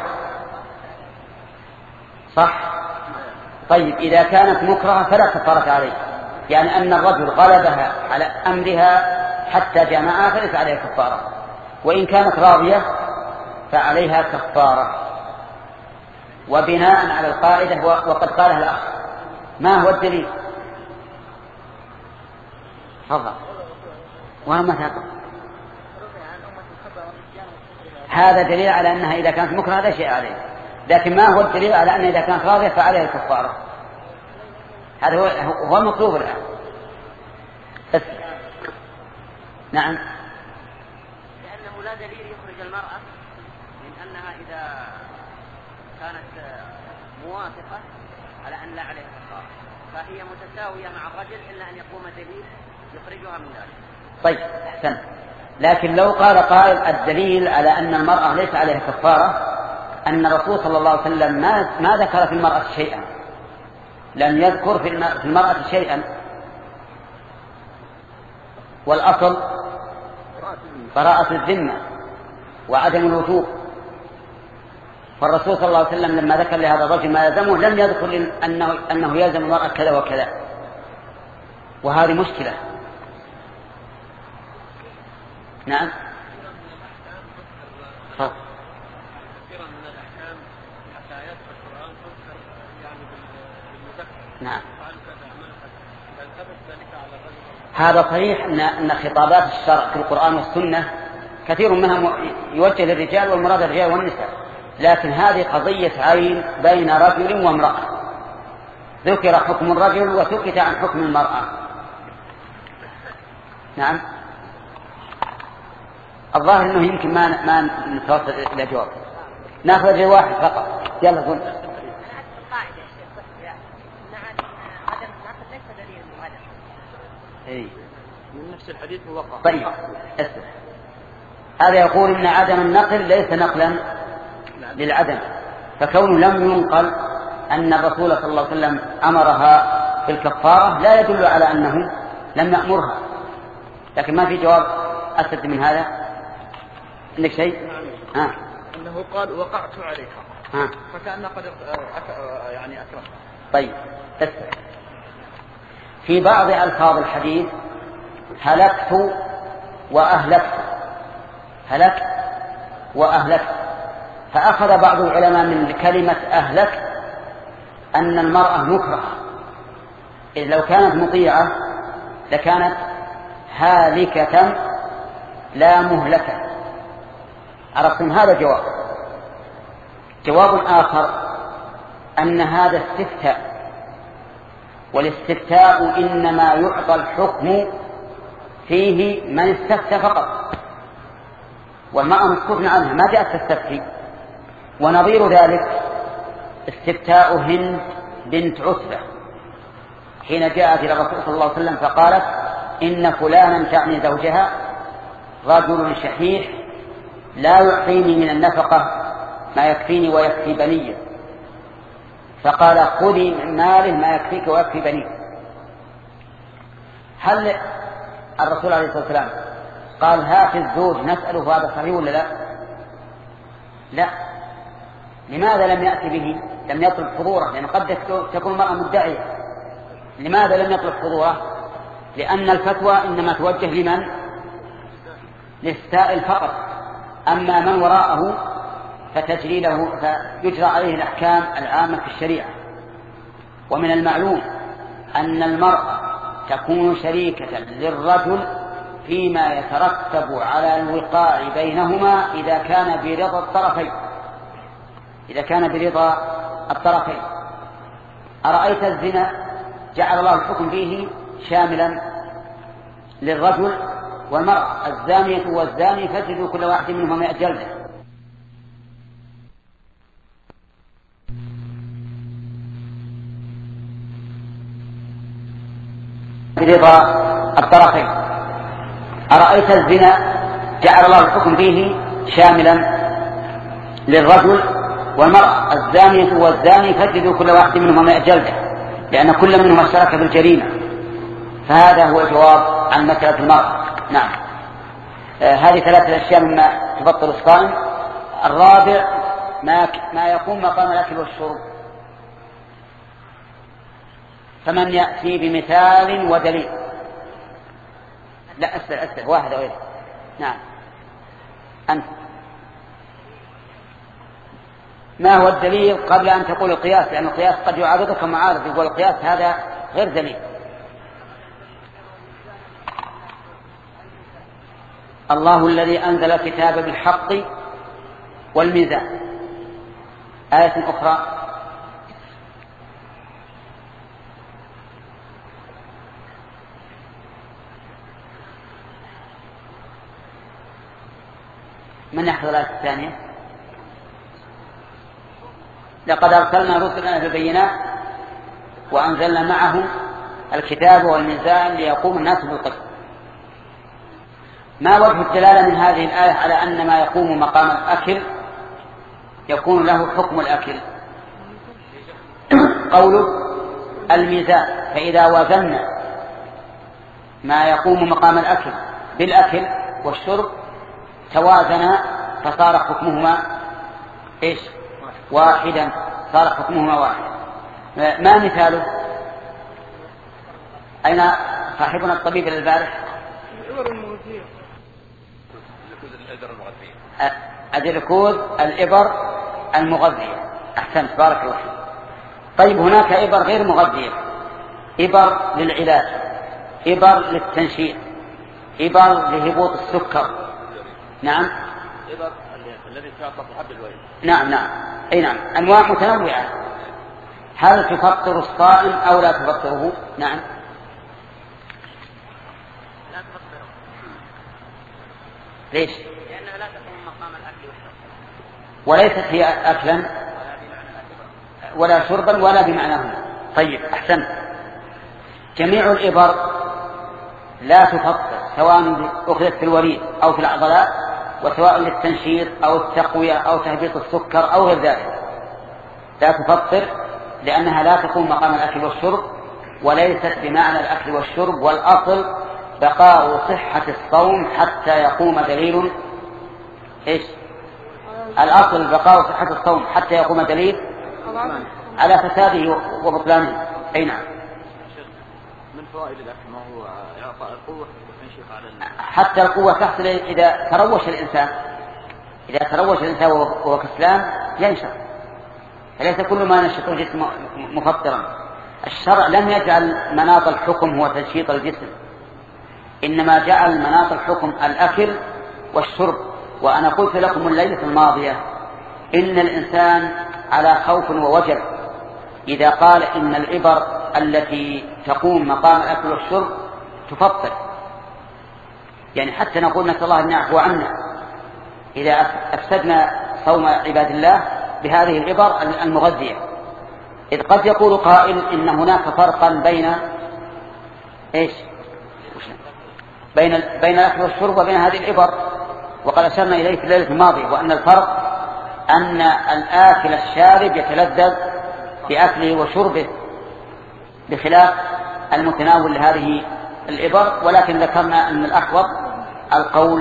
صح. طيب إذا كانت مكرهة فلا كفارة عليه، يعني أن الرجل غلبها على أمرها حتى جمعها فليس عليها كفارة، وإن كانت راضية فعليها كفارة. وبناء على القاعدة وقد قالها الأخ، ما هو الدليل؟ تفضل. وما تقول هذا دليل على أنها إذا كانت مكرهة لا شيء عليه، لكن ما هو الدليل على أنها إذا كانت راضية فعليها الكفارة؟ هذا هو هو المطلوب الآن. بس. نعم. لأنه لا دليل يخرج المرأة من أنها إذا كانت موافقة على أن لا عليها كفارة فهي متساوية مع الرجل إلا أن يقوم دليل يخرجها من ذلك. طيب أحسن. لكن لو قال قائل الدليل على أن المرأة ليس عليها كفارة أن الرسول صلى الله عليه وسلم ما, ما ذكر في المرأة شيئا، لم يذكر في المرأة شيئا، والأصل براءة الذمة وعدم الوثوق. فالرسول صلى الله عليه وسلم لما ذكر لهذا الرجل ما يلزمه لم يذكر أنه, أنه يلزم المرأة كذا وكذا، وهذه مشكلة. نعم. ها. نعم. هذا صحيح أن أن خطابات الشرع في القرآن والسنة كثير منها يوجه للرجال والمراد الرجال والنساء، لكن هذه قضية عين بين رجل وامرأة، ذكر حكم الرجل وسكت عن حكم المرأة. نعم. الظاهر أنه يمكن ما ما نتوصل إلى جواب، نأخذ جواب واحد فقط. يلا قل. إيه. من نفس الحديث موقع. طيب اسمع، هذا يقول إن عدم النقل ليس نقلا للعدم، فكونه لم ينقل أن الرسول صلى الله عليه وسلم أمرها بالكفارة لا يدل على أنه لم يأمرها. لكن ما في جواب أسد من هذا. عندك شيء؟ نعم. آه. أنه قال وقعت عليها آه. فكأن قد يعني أكرمها. طيب اسمع، في بعض ألفاظ الحديث هلكت وأهلكت، هلكت وأهلكت، فأخذ بعض العلماء من كلمة أهلكت أن المرأة مكرهة، إذ لو كانت مطيعة لكانت هالكة لا مهلكة. عرفتم؟ هذا جواب. جواب آخر أن هذا استفتاء، والاستفتاء إنما يعطى الحكم فيه من استفتى فقط، والمرأة مسكوت عنها ما جاءت تستفتي. ونظير ذلك استفتاء هند بنت عتبة حين جاءت إلى الرسول صلى الله عليه وسلم فقالت إن فلانا تعني زوجها رجل شحيح لا يعطيني من النفقة ما يكفيني ويكفي بني، فقال خذي من ماله ما يكفيك ويكفي بنيك. هل الرسول عليه الصلاة والسلام قال هات الزوج نسأله هذا صحيح ولا لا؟ لا. لماذا لم يأتي به؟ لم يطلب حضوره، لأن قد تكون المرأة مدعية. لماذا لم يطلب حضوره؟ لأن الفتوى إنما توجه لمن؟ للسائل فقط، أما من وراءه فتجري له فيجرى عليه الأحكام العامة في الشريعة. ومن المعلوم أن المرأة تكون شريكة للرجل فيما يترتب على الوقاع بينهما إذا كان برضا الطرفين، إذا كان برضا الطرفين. أرأيت الزنا جعل الله الحكم فيه شاملا للرجل والمرأة، الزانية والزاني فاجلدوا كل واحد منهما مئة جلدة. برضا الطرفين. أرأيت الزنا جعل الله الحكم فيه شاملا للرجل والمرأة، الزانية والزاني فاجلدوا كل واحد منهما مئة جلدة، لأن كل منهما اشترك بالجريمة. فهذا هو الجواب عن مسألة المرأة. نعم. آه هذه ثلاثة أشياء مما تبطل الصائم. الرابع ما ما يقوم مقام الأكل والشرب. فمن يأتي بمثال ودليل. لا أسأل أسأل واحد غير. نعم أنت ما هو الدليل قبل أن تقول القياس، لأن القياس قد يعارضك معارض يقول القياس هذا غير دليل. الله الذي أنزل الكتاب بالحق والميزان. آية أخرى من يحفظ الآية الثانية؟ لقد أرسلنا رسلنا بالبينات وأنزلنا معهم الكتاب والميزان ليقوم الناس بالقسط. ما وجه الدلالة من هذه الآية على أن ما يقوم مقام الأكل يكون له حكم الأكل؟ قوله الميزان، فإذا وزننا ما يقوم مقام الأكل بالأكل والشرب توازنا فصار حكمهما إيش؟ واحدا، صار حكمهما واحدا. ما مثاله؟ أين صاحبنا الطبيب البارح؟ الإبر المغذية. الركوز الإبر المغذية. أحسنت بارك الله فيك. طيب هناك إبر غير مغذية، إبر للعلاج، إبر للتنشيط، إبر لهبوط السكر. نعم إبر الذي تعطى حب الوريد. نعم نعم أي نعم، أنواع متنوعة. هل تفطر الصائم أو لا تفطره؟ نعم لا تفطره. ليش؟ لأنها لا تقوم مقام الأكل والشرب، وليست هي أكلا ولا شربا ولا بمعناهما. طيب أحسنت. جميع الإبر لا تفطر سواء أخذت في الوريد أو في العضلات، وسواء للتنشيط أو التقوية أو تهبيط السكر أو غير ذلك لا تفطر، لأنها لا تقوم مقام الأكل والشرب وليست بمعنى الأكل والشرب. والأصل بقاء صحة الصوم حتى يقوم دليل إيش؟ الأصل بقاء صحة الصوم حتى يقوم دليل على فساده وبطلانه. أي نعم. من فوائد الأكل ما هو إعطاء القوة والتنشيط على حتى القوة تحصل إذا تروش الإنسان، إذا تروش الإنسان وهو كسلان ينشط، فليس كل ما ينشط الجسم مفطرا. الشرع لم يجعل مناط الحكم هو تنشيط الجسم، إنما جعل مناط الحكم الأكل والشرب. وأنا قلت لكم الليلة الماضية إن الإنسان على خوف ووجل إذا قال إن الإبر التي تقوم مقام الأكل والشرب تفطر، يعني حتى نقول نسأل الله أن يعفو عنا إذا أفسدنا صوم عباد الله بهذه الإبر المغذية. إذ قد يقول قائل إن هناك فرقا بين إيش؟ بين بين الأكل والشرب وبين هذه الإبر، وقد أشرنا إليه في الليلة الماضية، وأن الفرق أن الآكل الشارب يتلذذ بأكله وشربه بخلاف المتناول لهذه الإبر. ولكن ذكرنا أن الأحوط القول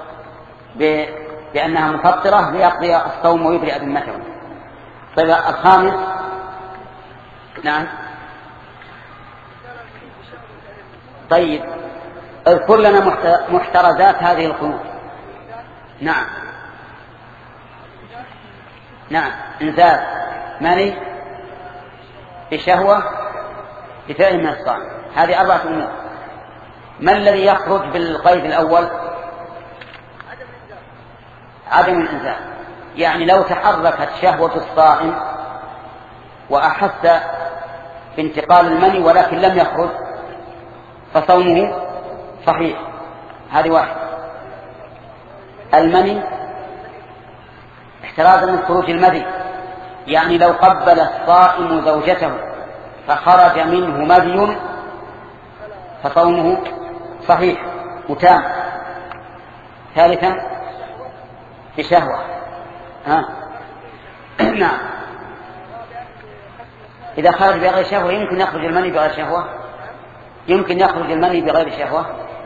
بأنها مفطرة ليقضي الصوم ويبرئ ذمته. طيب الخامس. نعم طيب اذكر لنا محترزات هذه القنوت. نعم نعم انزال مني بشهوة بفعل من الصائم، هذه أربعة أمور. ما الذي يخرج بالقيد الأول؟ عدم الإنزال، يعني لو تحركت شهوة الصائم وأحس بانتقال المني ولكن لم يخرج فصومه صحيح. هذه واحد. المني احترازا من خروج المذي، يعني لو قبل الصائم زوجته فخرج منه مذي فصومه صحيح وتام. ثالثا بشهوة. ها نعم إذا خرج بغير شهوة يمكن يخرج المني بغير شهوة، يمكن يخرج المني بغير شهوة.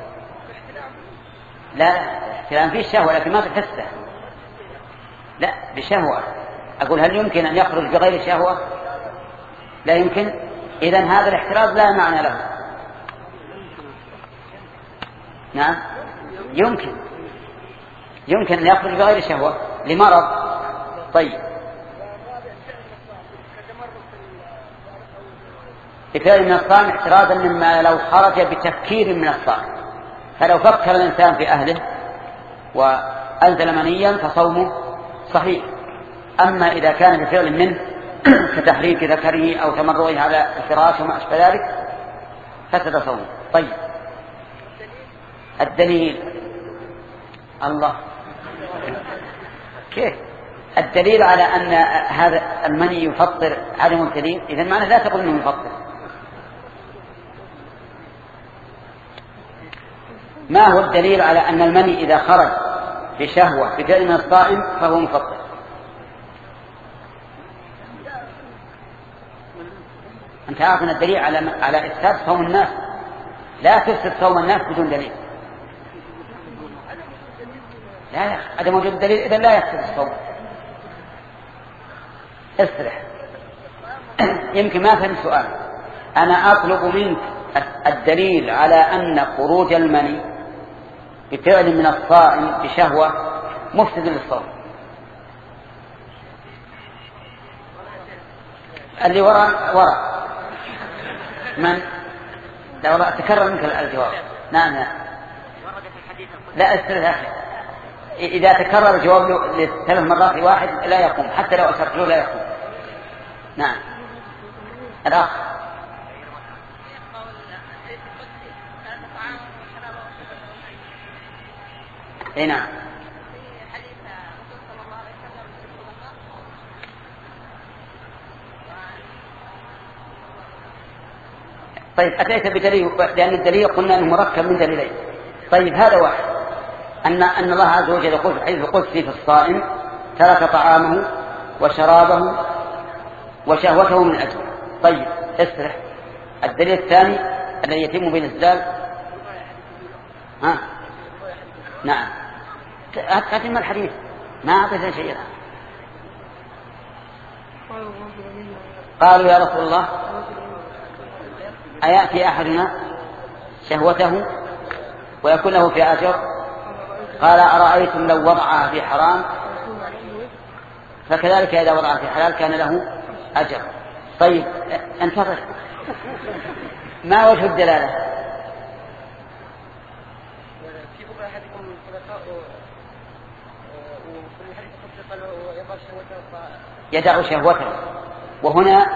لا احترام فيه الشهوة لكن ما تحسه. لا بشهوة. أقول هل يمكن أن يخرج بغير شهوة؟ لا يمكن إذن هذا الاحتراز لا معنى له. نعم يمكن يمكن أن يخرج بغير شهوة لمرض. طيب بفعل من الصائم احترازا مما لو خرج بتفكير من الصائم، فلو فكر الإنسان في أهله وأنزل منيا فصومه صحيح. أما إذا كان بفعل منه كتحريك ذكره أو تمرغه على الفراش وما أشبه ذلك فسد صومه. طيب الدليل الله كيف الدليل على أن هذا المني يفطر عدم الدليل؟ إذن معنى لا تقول أنه يفطر. ما هو الدليل على أن المني إذا خرج بشهوة بفعل من الصائم فهو مفطر؟ أنت عارف أن الدليل على على إفساد صوم الناس. لا تفسد صوم الناس بدون دليل. لا عدم وجود الدليل إذن لا يفسد الصوم. اسرح يمكن ما فهم السؤال. أنا أطلب منك الدليل على أن خروج المني بفعل من الصائم بشهوة مفسد للصوم. اللي وراء وراء من لا والله تكرر منك الجواب. نعم لا لا استرح. إذا تكرر الجواب لثلاث مرات واحد لا يقوم، حتى لو أشرت له لا يقوم. نعم الأخ اي نعم. طيب أتيت بدليل، لأن الدليل قلنا أنه مركب من دليلين. طيب هذا واحد، أن أن الله عز وجل يقول في الحديث القدسي في الصائم ترك طعامه وشرابه وشهوته من أجله. طيب اسرح الدليل الثاني الذي يتم بالاستدلال. ها نعم أتم الحديث ما أعطينا شيئا. قالوا يا رسول الله أيأتي أحدنا شهوته ويكون له في أجر؟ قال أرأيتم لو وضعها في حرام فكذلك إذا وضعها في حلال كان له أجر. طيب انتظر ما وجه الدلالة؟ يدع شهوته، وهنا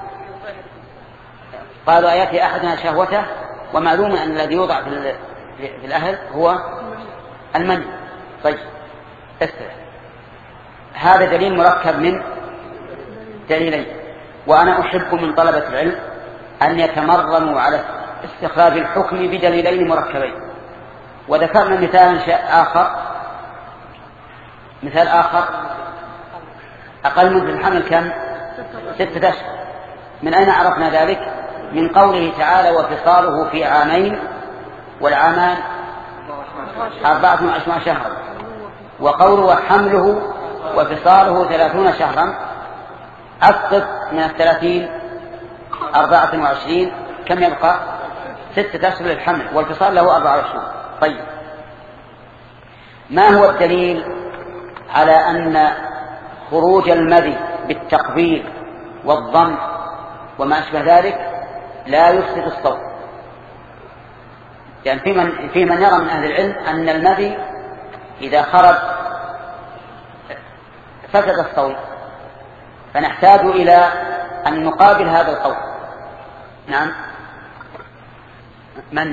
قالوا آياتي أحدنا شهوته، ومعلوم أن الذي يوضع في الأهل هو المني. طيب استرح. هذا دليل مركب من دليلين، وأنا أحب من طلبة العلم أن يتمرنوا على استخراج الحكم بدليلين مركبين. وذكرنا مثال آخر مثال آخر أقل من الحمل كم؟ ستة أشهر. من أين عرفنا ذلك؟ من قوله تعالى وفصاله في عامين والعامان أربعة وعشرون شهرا، وقوله حمله وفصاله ثلاثون شهرا. أسقط من الثلاثين أربعة وعشرين كم يبقى؟ ستة أشهر للحمل، والفصال له أربعة وعشرون. طيب ما هو الدليل على أن خروج المذي بالتقبيل والضم وما أشبه ذلك لا يفسد الصوم؟ يعني في من, في من يرى من أهل العلم أن المذي إذا خرج فسد الصوم، فنحتاج إلى أن نقابل هذا القول. نعم من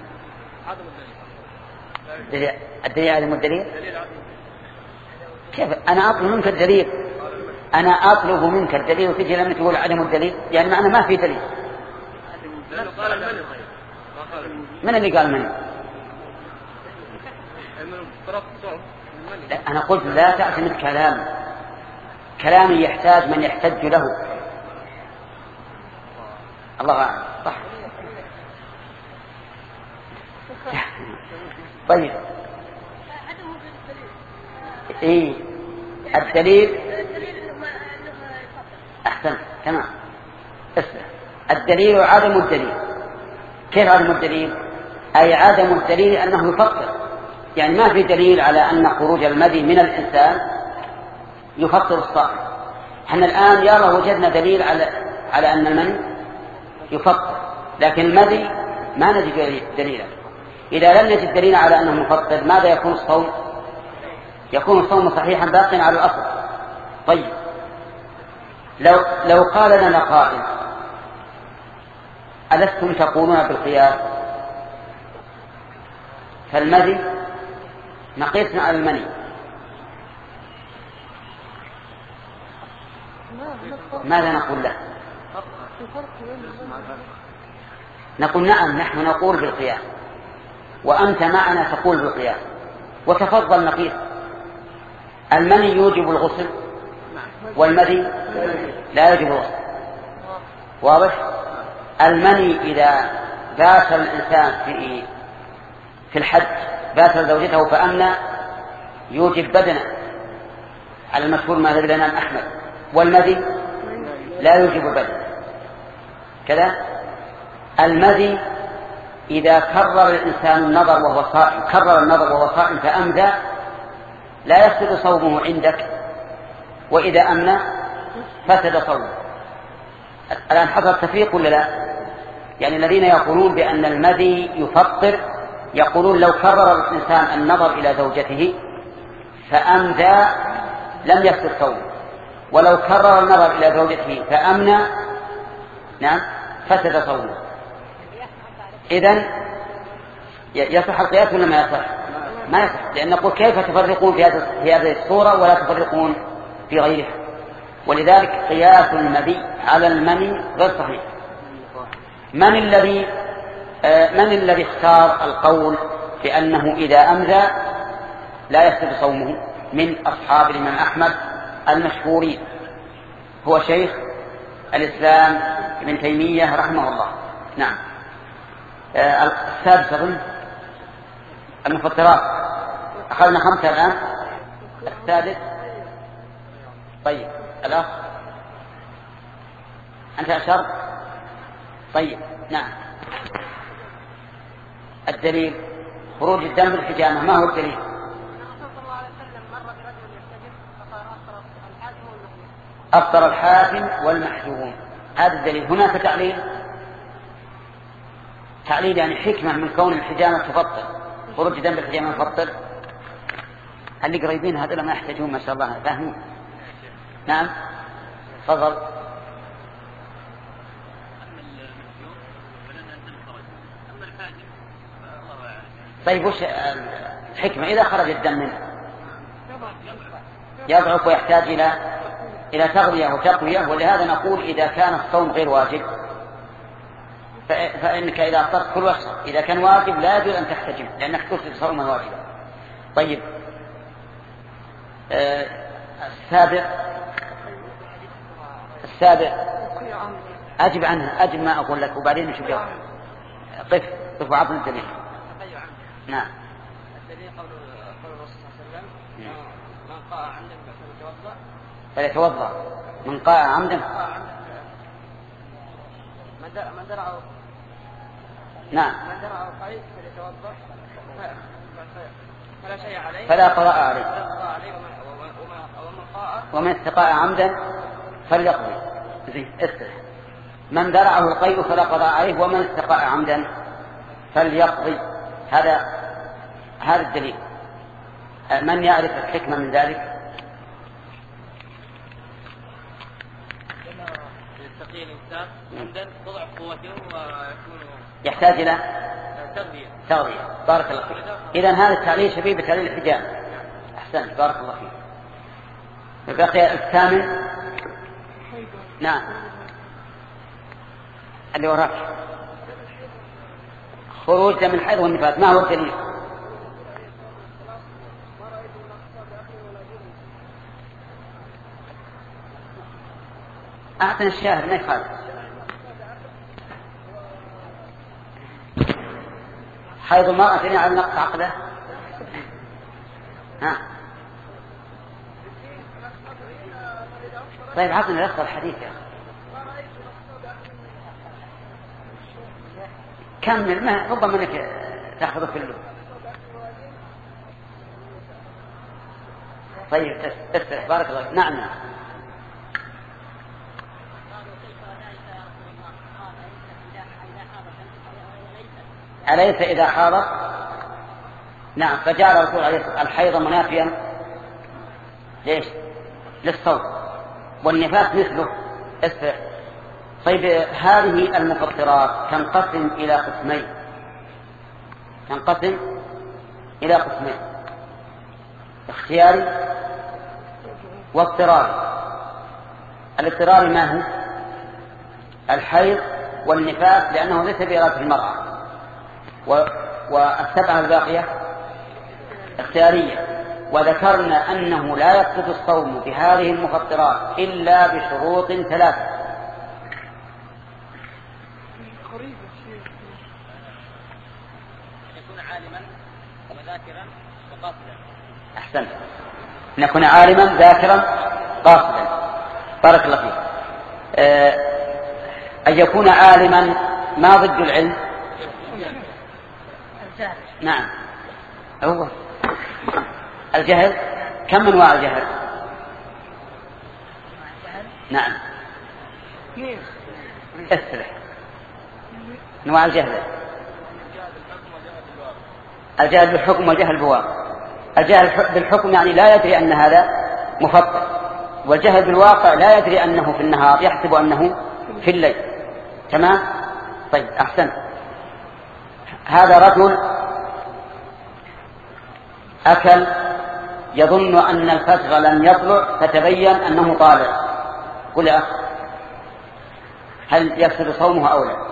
الدليل عدم الدليل؟ كيف أنا أطلب منك الدليل؟ أنا أطلب منك الدليل وتجي لما تقول عدم الدليل، يعني معنى ما في دليل. من اللي قال مني؟ لا أنا قلت لا تعتمد كلام كلامي يحتاج من يحتج له. الله أعلم. صح. طيب إيه الدليل؟ أحسن تمام. اسمع الدليل عدم الدليل. كيف عدم الدليل؟ أي عدم الدليل أنه يفطر، يعني ما في دليل على أن خروج المذي من الإنسان يفطر الصائم. احنا الآن يلا وجدنا دليل على على أن المني يفطر، لكن المذي ما نجد دليلا. إذا لم نجد دليل على أنه مفطر ماذا يكون الصوم؟ يكون الصوم صحيحا باقيا على الأصل. طيب لو لو قال لنا قائل ألستم تقولون بالقياس؟ فالمذي نقيسنا على المني. ماذا نقول له؟ نقول نعم نحن نقول بالقياس وأنت معنا تقول بالقياس، وتفضل نقيس. المني يوجب الغسل والمذي لا يوجب الغسل. واضح؟ المني إذا باشر الإنسان في في الحج باشر زوجته فأمنى يوجب بدنه على المشهور ما ذهب لنا أحمد، والمذي لا يوجب بدنه كذا. المذي إذا كرر الإنسان النظر وهو صائم كرر النظر وهو صائم فأمذى لا يفسد صومه عندك، وإذا أمنى فسد صومه. الآن حصل تفريق ولا لا؟ يعني الذين يقولون بأن المذي يفطر يقولون لو كرر الإنسان النظر إلى زوجته فأمذى لم يفسد صومه، ولو كرر النظر إلى زوجته فأمنى نعم فسد صومه. إذن يصح القياس ولا ما يصح؟ ما يصح، لأن نقول كيف تفرقون في هذه الصورة ولا تفرقون في غيرها؟ ولذلك قياس المذي على المني غير صحيح. من الذي من الذي اختار القول بأنه إذا أمذى لا يفسد صومه من أصحاب الإمام أحمد المشهورين؟ هو شيخ الإسلام ابن تيمية رحمه الله. نعم. السادس أظن المفطرات، أخذنا خمسة الآن. السادس طيب الأخ أنت أشرت. طيب نعم. الدليل خروج الدم بالحجامة، ما هو الدليل؟ أفطر الحاكم والمحجوم، هذا الدليل. هناك تعليل تعليل يعني حكمة من كون الحجامة تفطر، خروج الدم بالحجامة تفطر. اللي قريبين هذول ما يحتاجون ما شاء الله فاهمين. نعم تفضل. طيب وش الحكمة إذا خرج الدم منه؟ يضعف ويحتاج إلى إلى تغذية وتقوية، ولهذا نقول إذا كان الصوم غير واجب فإنك إذا أفطرت كل واشرب، إذا كان واجب لا يجوز أن تحتجم لأنك تفسد صوما واجبا. طيب آه السابع السابع أجب عنها، أجب ما أقول لك وبعدين نشوف جواب. قف قف وعطنا الدليل. نعم. الدليل قول قول الرسول صلى الله عليه وسلم من قاء عمدا فليتوضأ فليتوضأ من قاء عمدا من درعه نعم من درعه القيد فليتوضأ فلا شيء عليه فلا قضاء عليه، ومن قاء ومن استقاء عمدا فليقضي. زين استرح. من درعه القيد فلا قضاء عليه ومن استقاء عمدا فليقضي. هذا هذا الدليل. من يعرف الحكمة من ذلك؟ يستقي الإنسان عمدا تضعف قوته ويكون يحتاج إلى تغذية. تغذية. بارك الله فيك. إذن هذا التعليل شبيه بتعليل الحجام. أحسنت بارك الله فيك. بقي الثامن. نعم اللي وراك خروج دم الحيض والنفاس، ما هو الدليل؟ أعطنا الشاهد ما يخالف. حيض المرأة تني على نقص عقده. ها طيب عطنا لفظ الحديث يا أخي. كمل، ما ربما انك تاخذه في اللغة. طيب استرح بارك الله. نعم نعم. أليس إذا حاضت؟ نعم. فجعل الرسول عليه الصلاة والسلام الحيض منافيا ليش؟ للصوم، والنفاس مثله. استرح. طيب هذه المفطرات تنقسم إلى قسمين، تنقسم إلى قسمين: اختياري واضطراري. الاضطراري ما هو؟ الحيض والنفاس، لأنه ليس بإرادة المرأة، والسبعة الباقية اختيارية. وذكرنا أنه لا يقصد الصوم بهذه المفطرات إلا بشروط ثلاثة: يكون عالما وذاكرا وقاصدا. أحسنت، نكون عالما ذاكرا قاصدا. بارك الله فيك. أن يكون عالما ما ضد العلم؟ نعم، هو الجهل. كم أنواع الجهل؟ نعم، اسرح. أنواع الجهل: الجهل بالحكم وجهل بالواقع. الجهل بالحكم يعني لا يدري أن هذا مفطر، والجهل بالواقع لا يدري أنه في النهار، يحسب أنه في الليل. تمام. طيب أحسن. هذا رجل أكل يظن أن الفجر لم يطلع فتبين أنه طالع. قل يا أخ، هل يفسد صومه أو لا؟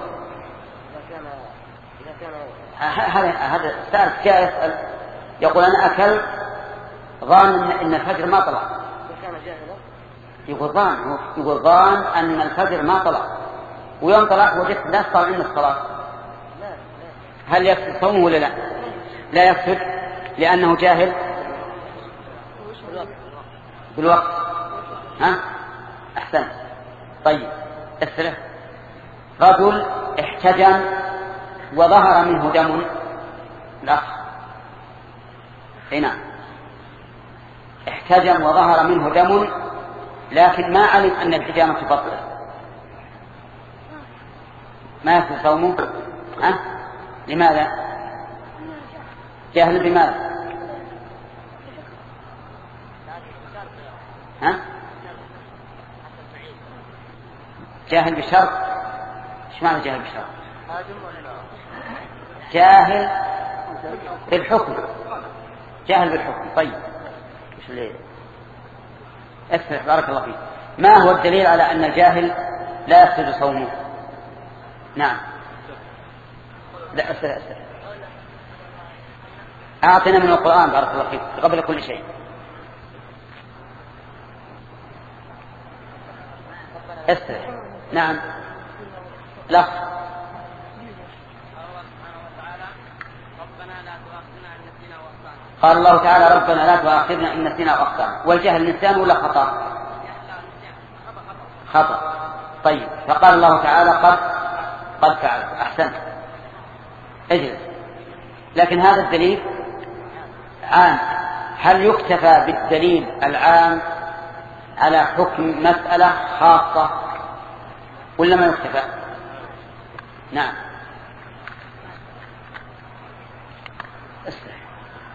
هذا هذا سأل جاء يسأل يقول أنا أكل ظان أن الفجر ما طلع. يقول ظان يقول ظان أن الفجر ما طلع، ويوم طلع وجدت لا صار عند الصلاة. هل يفسد صومه ولا لا؟ لا يفسد، لأنه جاهل بالوقت. ها أحسن. طيب اسرع. رجل احتجم وظهر منه دم. الأخ هنا احتجم وظهر منه دم، لكن ما علم أن الحجامة تبطل، ما يفسد صومه. ها لماذا؟ جاهل بماذا؟ ها جاهل بشرط. ايش معنى جاهل بشرط؟ جاهل بالحكم. جاهل بالحكم. طيب ايش اللي اسمع بارك الله فيك. ما هو الدليل على أن الجاهل لا يفسد صومه؟ نعم. لا أسأل أسأل أعطنا من القرآن بارك الله فيك قبل كل شيء. أسأل. نعم. لا. قال الله تعالى ربنا لا تؤاخذنا إن نسينا أو أخطأنا. والجهل نسيان ولا خطأ؟ خطأ. طيب فقال الله تعالى قد قد فعلت. أحسنت. اجلس. لكن هذا الدليل عام. هل يكتفى بالدليل العام على حكم مسألة خاصة ولا ما يكتفى؟ نعم. اسمع.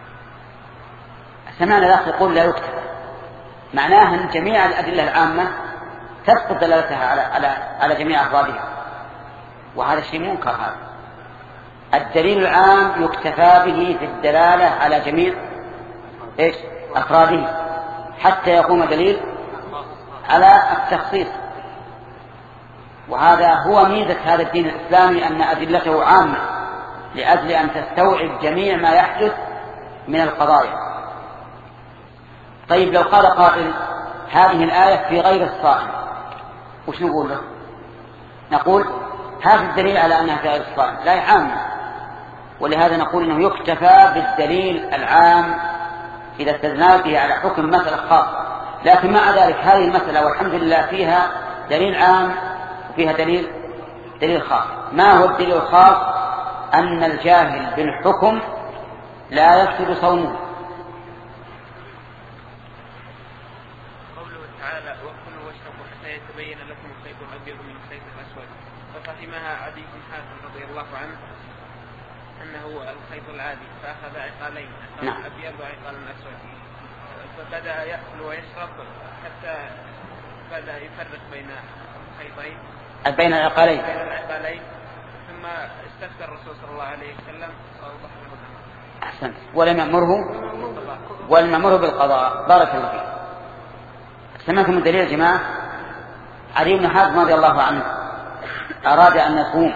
سمعنا الأخ يقول لا يكتفى، معناه أن جميع الأدلة العامة تسقط دلالتها على على على جميع أفرادها، وهذا شيء منكر. هذا الدليل العام يكتفى به في الدلالة على جميع إيش أفراده حتى يقوم دليل على التخصيص. وهذا هو ميزة هذا الدين الإسلامي، أن أدلته عامة لأجل أن تستوعب جميع ما يحدث من القضايا. طيب لو قال قائل هذه الآية في غير الصائم، وش نقول له؟ نقول هذا الدليل على أنها في غير الصائم لا عام، ولهذا نقول أنه يكتفى بالدليل العام إذا استدلنا به على حكم مسألة خاصة. لكن مع ذلك هذه المسألة والحمد لله فيها دليل عام وفيها دليل دليل خاص. ما هو الدليل الخاص أن الجاهل بالحكم لا يفسد صومه. قوله تعالى وكلوا واشربوا حتى يتبين لكم الخيط الأبيض من الخيط الأسود، ففهمها عدي بن حاتم رضي الله عنه أنه الخيط العادي فأخذ عقالين، عقال الأبيض وعقال الأسود، فبدأ يأكل ويشرب حتى بدأ يفرق بين الخيطين بين العقالين بين العقالين ثم استفتى الرسول صلى الله عليه وسلم فأوضح له الأمر. أحسنت. ولم يأمره ولم يأمره بالقضاء. بارك الله فيك. سمعتم الدليل يا جماعة؟ علي بن حاتم رضي الله عنه أراد أن يصوم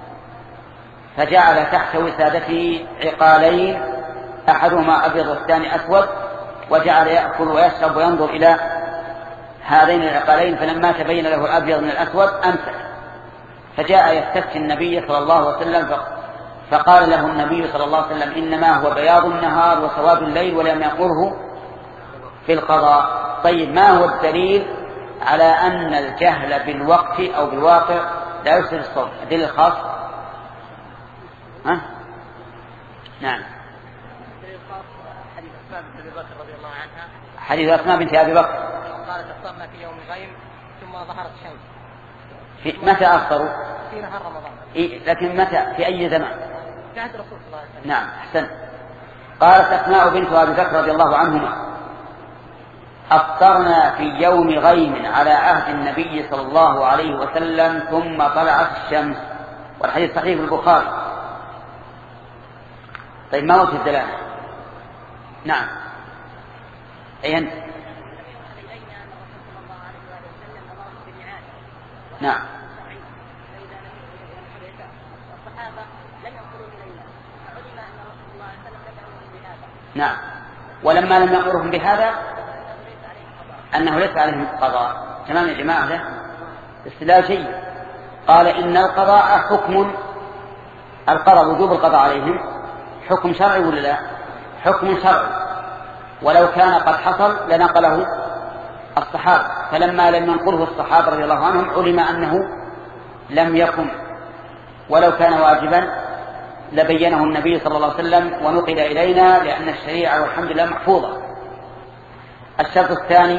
فجعل تحت وسادته عقالين أحدهما أبيض والثاني أسود، وجعل يأكل ويشرب وينظر إلى هذين العقالين، فلما تبين له الأبيض من الأسود أمسك، فجاء يستفتي النبي صلى الله عليه وسلم فقال له النبي صلى الله عليه وسلم إنما هو بياض النهار وسواد الليل ولم يأمره في القضاء. طيب ما هو الدليل على أن الجهل بالوقت أو بالواقع لا يفسد الصوم؟ الدليل الخاص. ها؟ نعم. حديث أسماء بنت أبي بكر رضي الله عنها. حديث أسماء بنت أبي بكر. قالت أفطرنا في يوم غيم ثم ظهرت الشمس. في متى أفطروا؟ في نهار رمضان. إيه لكن متى؟ في أي زمان؟ في عهد الرسول صلى الله عليه وسلم. نعم أحسن. قالت أسماء بنت أبي بكر رضي الله عنهما أفطرنا في يوم غيم على عهد النبي صلى الله عليه وسلم ثم طلعت الشمس، والحديث صحيح في البخاري. طيب ما وجه الدلالة؟ نعم أي أنت؟ نعم نعم. ولما لم يأمرهم بهذا أنه ليس عليهم قضاء. تمام يا جماعة؟ ده استدلال شيء. قال إن القضاء حكم، القضاء وجوب القضاء عليهم حكم شرعي ولا لا؟ حكم شرعي، ولو كان قد حصل لنقله الصحابة، فلما لم ينقله الصحابة رضي الله عنهم علم أنه لم يكن، ولو كان واجبا لبينه النبي صلى الله عليه وسلم ونقل إلينا، لأن الشريعة والحمد لله محفوظة. الشرط الثاني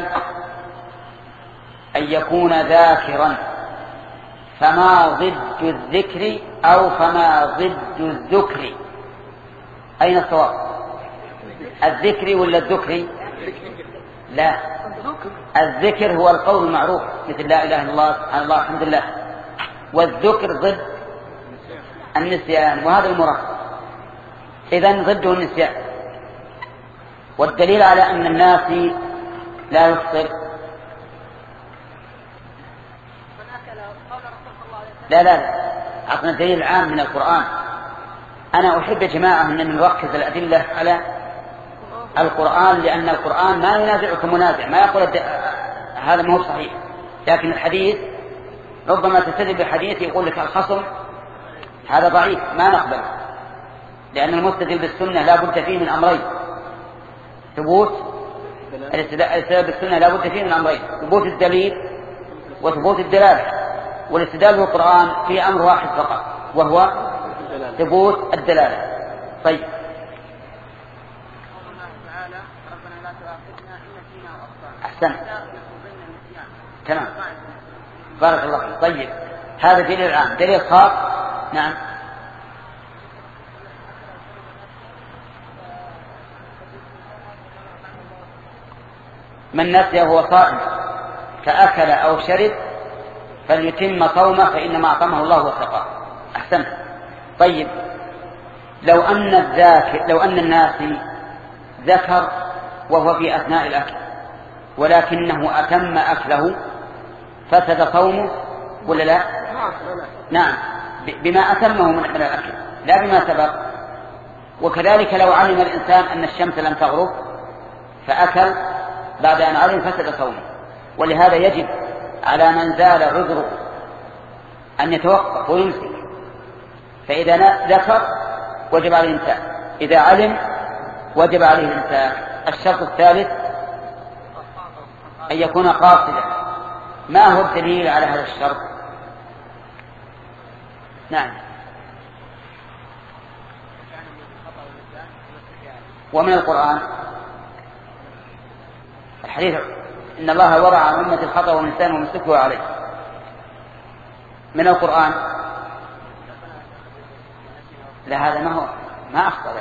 أن يكون ذاكرا، فما ضد الذكر أو فما ضد الذكر؟ أين الصواب؟ الذكر ولا الذكر؟ لا، الذكر هو القول المعروف مثل لا إله إلا الله سبحان الله الحمد لله، والذكر ضد النسيان، وهذا المراد. إذن ضده النسيان. والدليل على أن الناس لا يفطر لا لا لا أعطنا الدليل العام من القرآن. أنا أحب يا جماعة أن نركز الأدلة على القرآن، لأن القرآن ما ينازعكم منازع، ما يقول هذا ما هو صحيح، لكن الحديث ربما تستدل بحديث يقول لك الخصم هذا ضعيف ما نقبل، لأن المستدل بالسنة لا بد فيه من أمرين: ثبوت الاستدلال بالسنة لا بد فيه من أمرين، ثبوت الدليل وثبوت الدلالة. والاستدلال بالقرآن في أمر واحد فقط، وهو ثبوت الدلالة. طيب أحسن، تمام، بارك الله فيك. طيب هذا دليل العام. دليل خاص. نعم. من نسي وهو صائم فأكل أو شرب فليتم صومه فإنما أطعمه الله وسقاه. أحسن. طيب لو أن الذاكر لو أن الناس ذكر وهو في أثناء الأكل ولكنه أتم أكله فسد صومه ولا لا؟ نعم، بما أتمه من الأكل لا بما سبق. وكذلك لو علم الإنسان أن الشمس لم تغرب فأكل بعد أن علم فسد صومه. ولهذا يجب على من زال عذره أن يتوقف ويمسك، فإذا ذكر وجب عليه الإمساك، إذا علم وجب عليه الإمساك. الشرط الثالث أن يكون قاصدا. ما هو الدليل على هذا الشرط؟ نعم ومن القرآن الحديث إن الله وضع عن أمة الخطأ والنسيان وما استكرهوا عليه. من القرآن لا هذا ما هو ما أخطأ.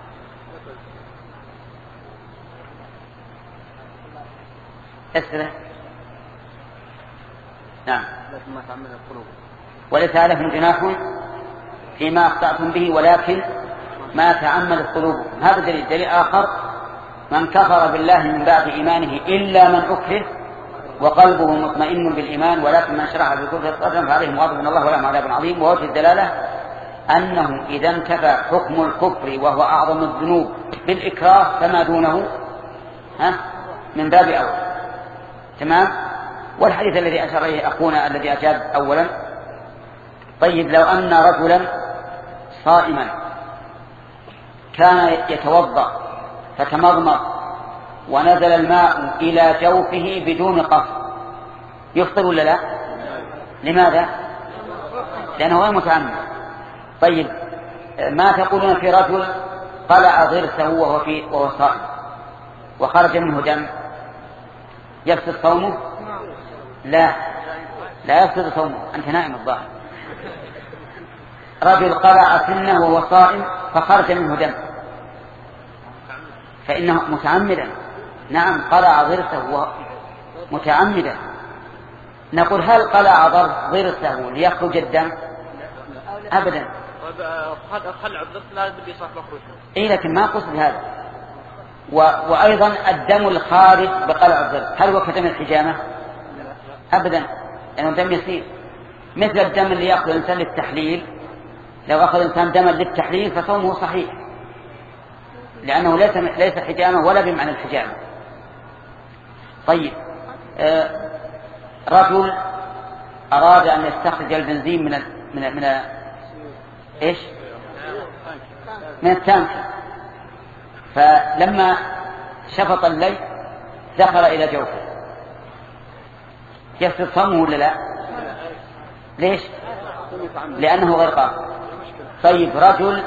اسره نعم. وليس عليكم جناح فيما أخطأتم به ولكن ما تعمدت قلوبكم. هذا دليل. دليل آخر من كفر بالله من بعد إيمانه إلا من أكره وقلبه مطمئن بالإيمان ولكن من شرح بالكفر صدرا فعليهم غضب من الله ولهم عذاب عظيم. ووجه الدلالة أنه إذا انتفى حكم الكفر وهو أعظم الذنوب بالإكراه فما دونه ها من باب أول. تمام. والحديث الذي أشار إليه أخونا الذي أجاب أولا. طيب لو أن رجلا صائما كان يتوضأ فتمضمض ونزل الماء إلى جوفه بدون قصد يفطر ولا لا؟ لماذا؟ لأنه غير متعمد. طيب ما تقولون في رجل قلع ضرسه وهو في وهو صائم وخرج منه دم يفسد صومه؟ لا لا يفسد صومه. أنت نائم الظاهر. رجل قلع سنه وهو صائم فخرج منه دم فإنه متعمدا. نعم قلع ضرسه متعمدا. نقول هل قلع ضرسه ليخرج الدم؟ أبدا. خلع الضرس لا يصح مخرجه. إيه لكن ما قصد هذا. و... وأيضا الدم الخارج بقلع الضرس هل هو كدم الحجامة؟ أبدا لأنه دم يسير مثل الدم اللي يأخذ الإنسان للتحليل. لو أخذ الإنسان دما للتحليل فصومه صحيح لأنه ليس ليس حجامة ولا بمعنى الحجامة. طيب آه رجل أراد أن يستخرج البنزين من ال من ال من ال إيش من التانك فلما شفط الليل دخل إلى جوفه يفسد صومه ولا لا؟ ليش؟ لأنه غير قاصد. طيب رجل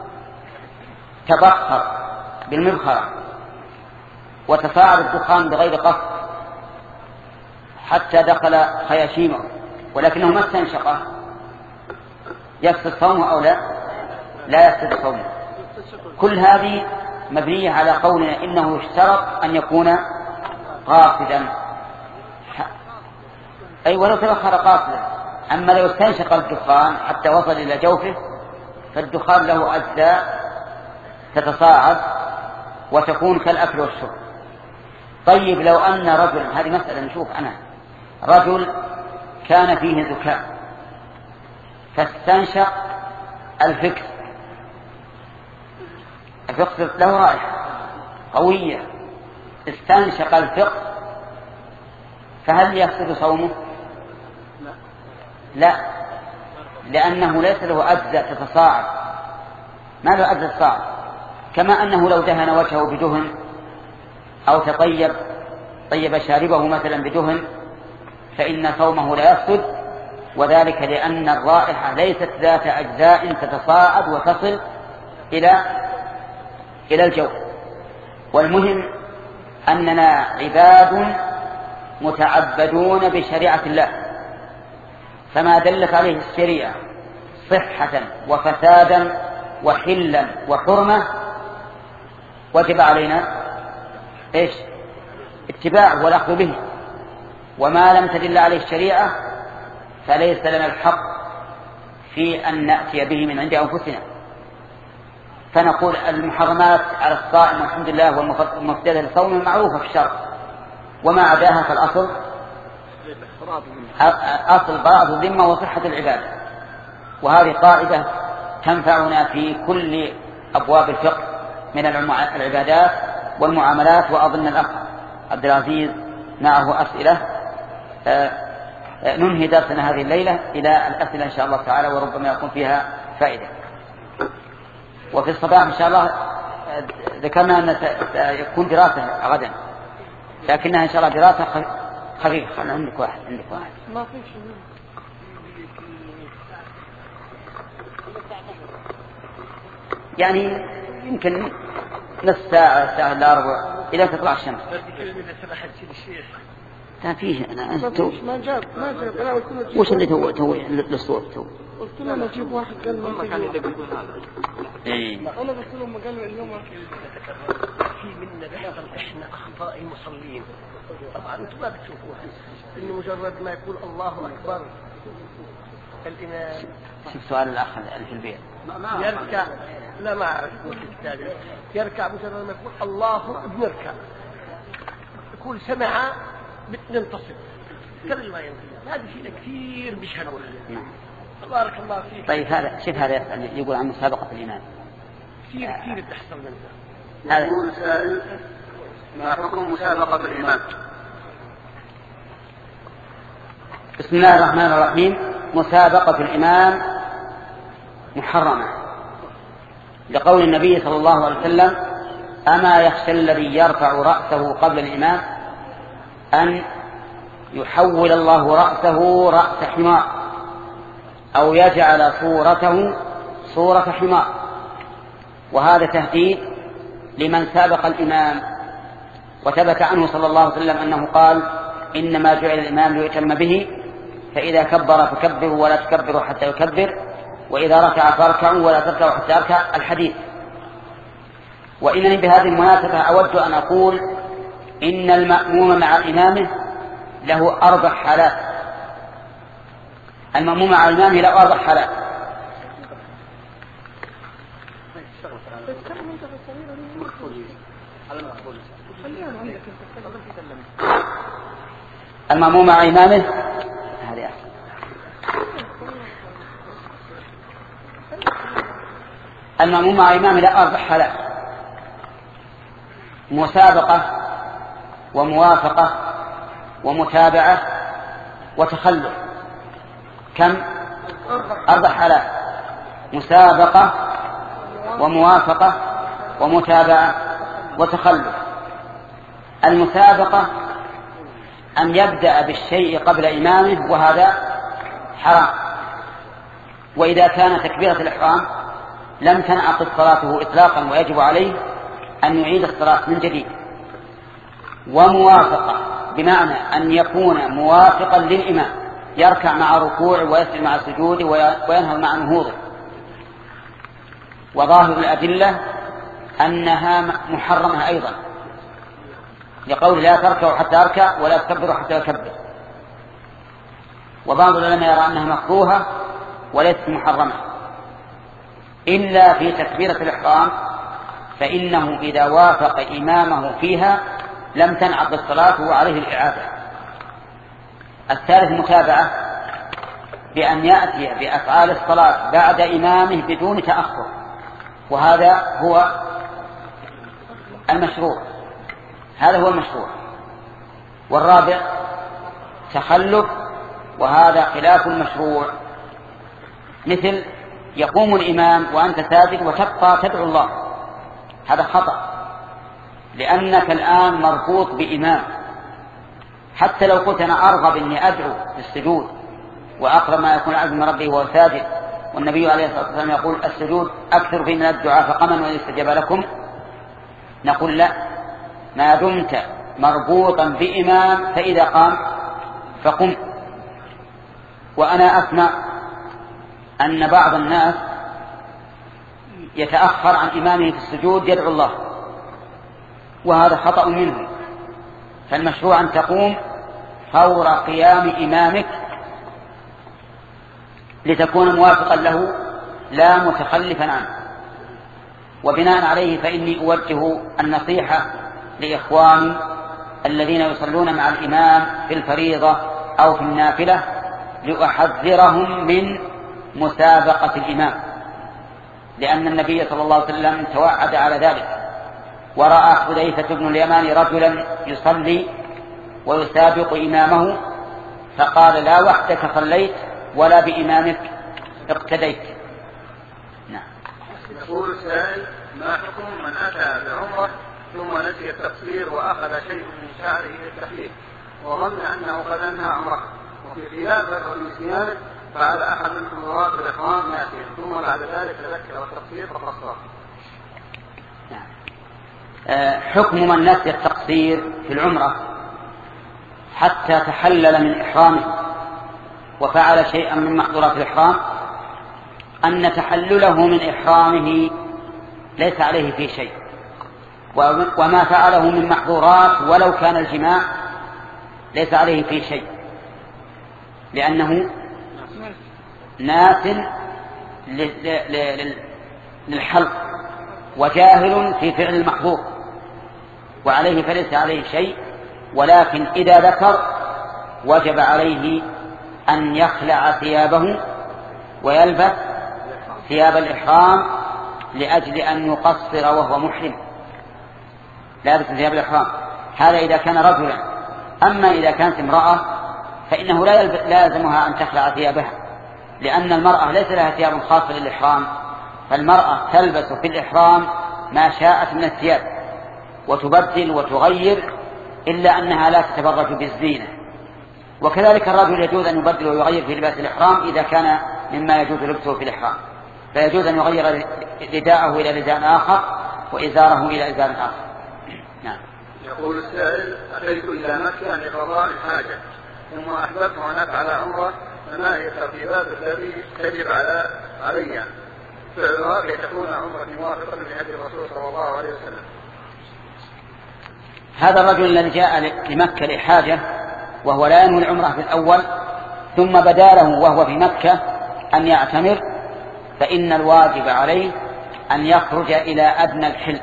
تبخر بالمبخرة وتصاعد الدخان بغير قصد حتى دخل خياشيمه ولكنه ما استنشقه يفسد صومه أو لا؟ لا يفسد صومه. كل هذه مبنية على قولنا إنه يشترط أن يكون قاصدا. أي ولو تبخر قاصدا. أما لو استنشق الدخان حتى وصل إلى جوفه فالدخان له أجزاء تتصاعد وتكون كالأكل والشرب. طيب لو أن رجل هذه مسألة نشوف أنا رجل كان فيه زكام فاستنشق الفكس. الفكس له رائحة قوية استنشق الفكس فهل يفسد صومه؟ لا لأنه ليس له أجزاء تتصاعد ما له أجزاء تتصاعد. كما أنه لو دهن وجهه بدهن أو تطيب طيب شاربه مثلا بدهن فإن صومه لا يفسد وذلك لأن الرائحة ليست ذات أجزاء تتصاعد وتصل إلى إلى الجوف. والمهم أننا عباد متعبدون بشريعة الله فما دلت عليه الشريعة صحة وفسادا وحلا وحرمة وجب علينا إيش؟ اتباع والأخذ به. وما لم تدل عليه الشريعة فليس لنا الحق في أن نأتي به من عند أنفسنا. فنقول المحرمات على الصائم والحمد لله والمفسدة للصوم معروفة في الشرع وما عداها فالأصل أصل براءة الذمة وصحة العبادة. وهذه قاعدة تنفعنا في كل أبواب الفقه من العبادات والمعاملات. وأظن الأخ عبد العزيز معه أسئلة. ننهي درسنا هذه الليلة إلى الأسئلة إن شاء الله تعالى وربما يكون فيها فائدة. وفي الصباح إن شاء الله ذكرنا أن سيكون دراسة غدا لكنها إن شاء الله دراسة خفيفة. خلنا عندك واحد عندك واحد ما في شيء يعني يمكن نصف ساعة ساعة إلا ربع إلى تطلع الشمس. كان فيه أنا تو ما جاب ما جاب أنا قلت له وش اللي تو تو للصور تو قلت له نجيب واحد قال ما كان اللي بيقول هذا. إيه. أنا قلت له ما قال اليوم في منا بلغ احنا اخطاء المصلين. طبعا انتم ما بتشوفوها انه مجرد ما يقول الله اكبر الامام. شوف سؤال الاخ اللي في البيت. يركع لا ما اعرف يركع مجرد ما يقول الله بنركع. يقول سمع بننتصب. كل ما ينتصب هذه شيء كثير بيشهدوها. بارك الله فيك. طيب هذا شوف هذا يقول عن مسابقة الإمام. كثير كثير بتحصل منها. هذا يقول سائل ما حكم مسابقة الإمام؟ بسم الله الرحمن الرحيم. مسابقة الإمام محرمة لقول النبي صلى الله عليه وسلم: أما يخشى الذي يرفع رأسه قبل الإمام أن يحول الله رأسه رأس حمار أو يجعل صورته صورة حمار. وهذا تهديد لمن سابق الإمام. وثبت عنه صلى الله عليه وسلم أنه قال: إنما جعل الإمام ليؤتم به، فإذا كبر فكبروا ولا تكبروا حتى يكبر، وإذا ركع فاركعوا ولا تركعوا حتى يركع. الحديث. وإنني بهذه المناسبة أود أن أقول إن المأموم مع إمامه له أربع حالات. المأموم مع إمامه له أربع حالات. المأموم مع إمامه هذه المأموم مع إمامه له أربع حالات: مسابقة وموافقة ومتابعة وتخلف. كم؟ أربع حالات: مسابقة وموافقة ومتابعة وتخلف. المسابقة أن يبدأ بالشيء قبل إمامه، وهذا حرام. وإذا كان تكبيرة الإحرام لم تنعقد صلاته إطلاقا، ويجب عليه أن يعيد الصلاة من جديد. وموافقة بمعنى أن يكون موافقا للإمام، يركع مع ركوع ويسجد مع سجوده وينهض مع نهوضه. وظاهر الأدلة أنها محرمة أيضا، لقول: لا تركعوا حتى أركع ولا تكبروا حتى يكبر. وبعض العلماء يرى أنها مكروهة وليست محرمة إلا في تكبيرة الإحرام، فإنه إذا وافق إمامه فيها لم تنعقد الصلاة وعليه الإعادة. الثالث متابعة، بأن يأتي بأفعال الصلاة بعد إمامه بدون تأخر، وهذا هو المشروع. هذا هو المشروع. والرابع تخلف، وهذا خلاف المشروع، مثل يقوم الإمام وأنت ساجد وتبقى تدعو الله، هذا خطأ، لأنك الآن مربوط بإمام. حتى لو قلت أنا أرغب إني أدعو بالسجود، وأقرب ما يكون العبد من ربه وهو ساجد، والنبي عليه الصلاة والسلام يقول: السجود أكثر في من الدعاء فقمن وإن استجاب لكم. نقول: لا، ما دمت مربوطا بإمام فإذا قام فقم. وأنا أسمع أن بعض الناس يتأخر عن إمامه في السجود يدعو الله، وهذا خطأ منه. فالمشروع أن تقوم فور قيام إمامك لتكون موافقا له لا متخلفا عنه. وبناء عليه فإني أوجه النصيحة لإخواني الذين يصلون مع الإمام في الفريضة أو في النافلة لأحذرهم من مسابقة الإمام، لأن النبي صلى الله عليه وسلم توعد على ذلك. ورأى حذيفة بن اليمان رجلا يصلي ويسابق إمامه فقال: لا وحدك صليت ولا بإمامك اقتديت. نعم. يقول السائل: ما حكم من أتى بعمرة ثم نسي التقصير وأخذ شيء من شعره للتحليل وظن أنه قد أنهى عمره، وفي خلاف ذكر النسيان فعل أحد من حضرات الإحرام ناسيا ثم بعد ذلك تذكر التقصير فقصره؟ نعم. حكم من نسي التقصير في العمرة حتى تحلل من إحرامه وفعل شيئا من محظورات الإحرام، أن تحلله من إحرامه ليس عليه فيه شيء، وما فعله من محظورات ولو كان الجماع ليس عليه فيه شيء، لأنه ناس للحلق وجاهل في فعل المحظور، وعليه فليس عليه شيء. ولكن إذا ذكر وجب عليه أن يخلع ثيابه ويلبس ثياب الإحرام لأجل أن يقصر وهو محرم، لابس ثياب الإحرام. هذا إذا كان رجلا. أما إذا كانت امرأة فإنه لا لازمها أن تخلع ثيابها، لأن المرأة ليس لها ثياب خاصة للإحرام، فالمرأة تلبس في الإحرام ما شاءت من الثياب وتبدل وتغير، إلا أنها لا تتبرج بالزينة. وكذلك الرجل يجوز أن يبدل ويغير في لباس الإحرام إذا كان مما يجوز لبسه في الإحرام، فيجوز أن يغير رداءه إلى رداء آخر وإزاره إلى إزار آخر. نعم. يقول السائل: أتيت إلى مكة لقضاء الحاجة ثم أحببت أن أفعل عمرة، فما هي الترتيبات التي تجب على علي فعلها كي تكون عمرة موافقة لهدي الرسول صلى الله عليه وسلم؟ هذا الرجل الذي جاء لمكة لحاجة وهو لا ينوي العمرة في الأول، ثم بدا له وهو في مكة أن يعتمر، فإن الواجب عليه أن يخرج إلى أدنى الحل،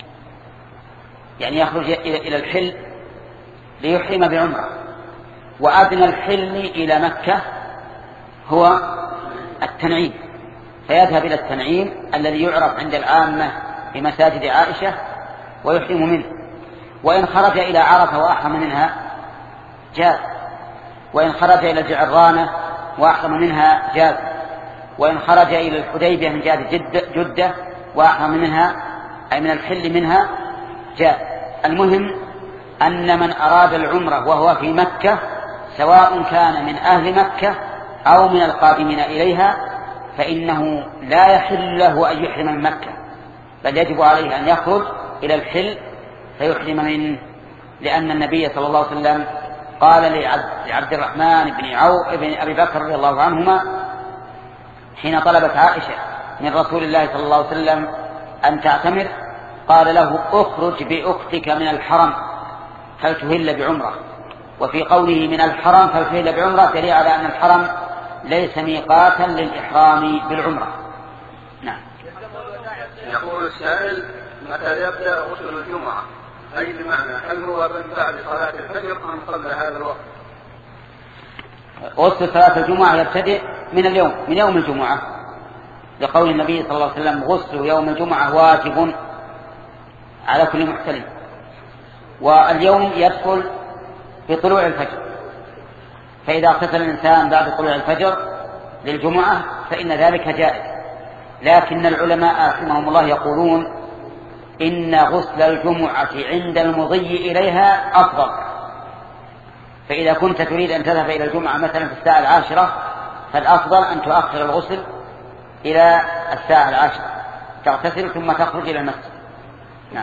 يعني يخرج إلى الحل ليحرم بعمرة. وأدنى الحل إلى مكة هو التنعيم، فيذهب إلى التنعيم الذي يعرف عند العامة بمساجد عائشة ويحرم منه. وإن خرج إلى عرفة وأحرم منها جاز، وإن خرج إلى الجعرانة وأحرم منها جاز، وإن خرج إلى الحديبية من جهة جدة, جدة وأحرم منها أي من الحل منها جاز. المهم أن من أراد العمرة وهو في مكة سواء كان من أهل مكة أو من القادمين إليها فإنه لا يحل له أن يحرم من مكة، بل يجب عليه أن يخرج إلى الحل فيحرم منه، لأن النبي صلى الله عليه وسلم قال لعبد الرحمن بن عوف بن أبي بكر رضي الله عنهما حين طلبت عائشة من رسول الله صلى الله عليه وسلم أن تعتمر، قال له: اخرج بأختك من الحرم فلتهل بعمرة. وفي قوله من الحرم فلتهل بعمرة دليل على أن الحرم ليس ميقاتا للإحرام بالعمرة. نعم. يقول السائل: متى يبدأ غسل الجمعة؟ أي بمعنى هل هو من بعد صلاة الفجر أم قبل هذا الوقت؟ غسل صلاة الجمعة يبتدئ من اليوم، من يوم الجمعة، لقول النبي صلى الله عليه وسلم: غسل يوم الجمعة واجب على كل محتلم. واليوم يدخل في طلوع الفجر، فإذا اغتسل الإنسان بعد طلوع الفجر للجمعة فإن ذلك جائز. لكن العلماء رحمهم الله يقولون إن غسل الجمعة عند المضي إليها أفضل، فإذا كنت تريد أن تذهب إلى الجمعة مثلا في الساعة العاشرة فالأفضل أن تؤخر الغسل إلى الساعة العاشرة، تغتسل ثم تخرج إلى المسجد. نعم.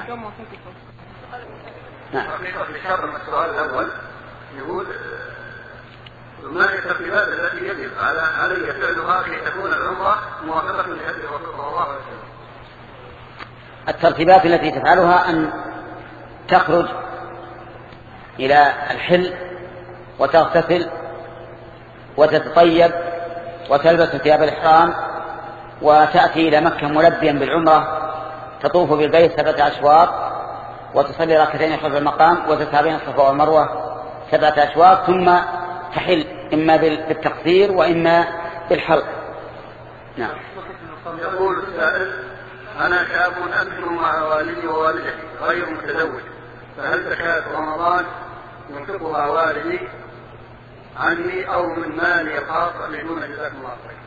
نعم. في السؤال الأول يقول: ما هي الترتيبات التي يجب على علي فعلها كي تكون العمرة موافقة لهدي الرسول صلى الله عليه وسلم؟ الترتيبات التي تفعلها أن تخرج إلى الحل وتغتسل وتتطيب وتلبس ثياب الإحرام وتأتي إلى مكة ملبيا بالعمرة، تطوف بالبيت سبعة أشواط وتصلي ركعتين خلف المقام وتسعى بين الصفا والمروة سبعة أشواط، ثم تحل إما بالتقصير وإما بالحلق. نعم. يقول السائل: أنا شاب أسكن مع والدي ووالدتي غير متزوج، فهل زكاة رمضان ينفقها والدي عني أو من مالي الخاص بدون جزاكم الله خير؟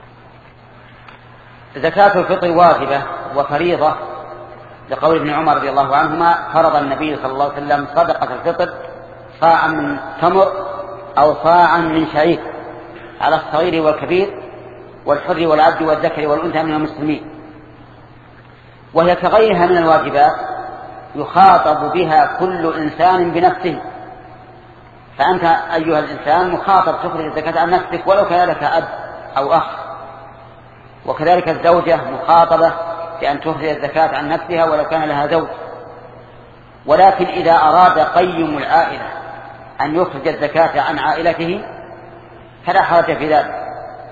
زكاة الفطر واجبة وفريضة، لقول ابن عمر رضي الله عنهما: فرض النبي صلى الله عليه وسلم صدقة الفطر صاعا من تمر أو صاعا من شعير على الصغير والكبير والحر والعبد والذكر والأنثى من المسلمين، وهي كغيرها من الواجبات يخاطب بها كل إنسان بنفسه. فأنت أيها الإنسان مخاطب تخرج الزكاة عن نفسك ولو كان لك أب أو أخ، وكذلك الزوجة مخاطبة بأن تخرج الزكاة عن نفسها ولو كان لها زوج. ولكن إذا أراد قيم العائلة أن يخرج الزكاة عن عائلته فلا حرج في ذلك.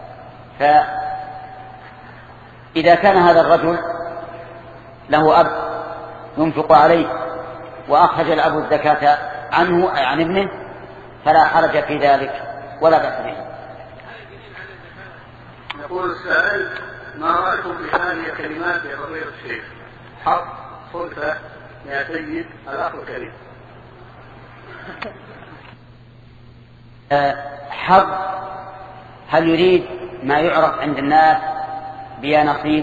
فإذا كان هذا الرجل له أب ينفق عليه وأخرج الأب الزكاة عنه أي عن ابنه فلا حرج في ذلك ولا بأس به. يقول السائل: ما رأيكم في هذه الكلمات يا فضيلة الشيخ؟ حق صلفة يا سيد الأخ الكريم. حظ هل يريد ما يعرف عند الناس بيا نصيب،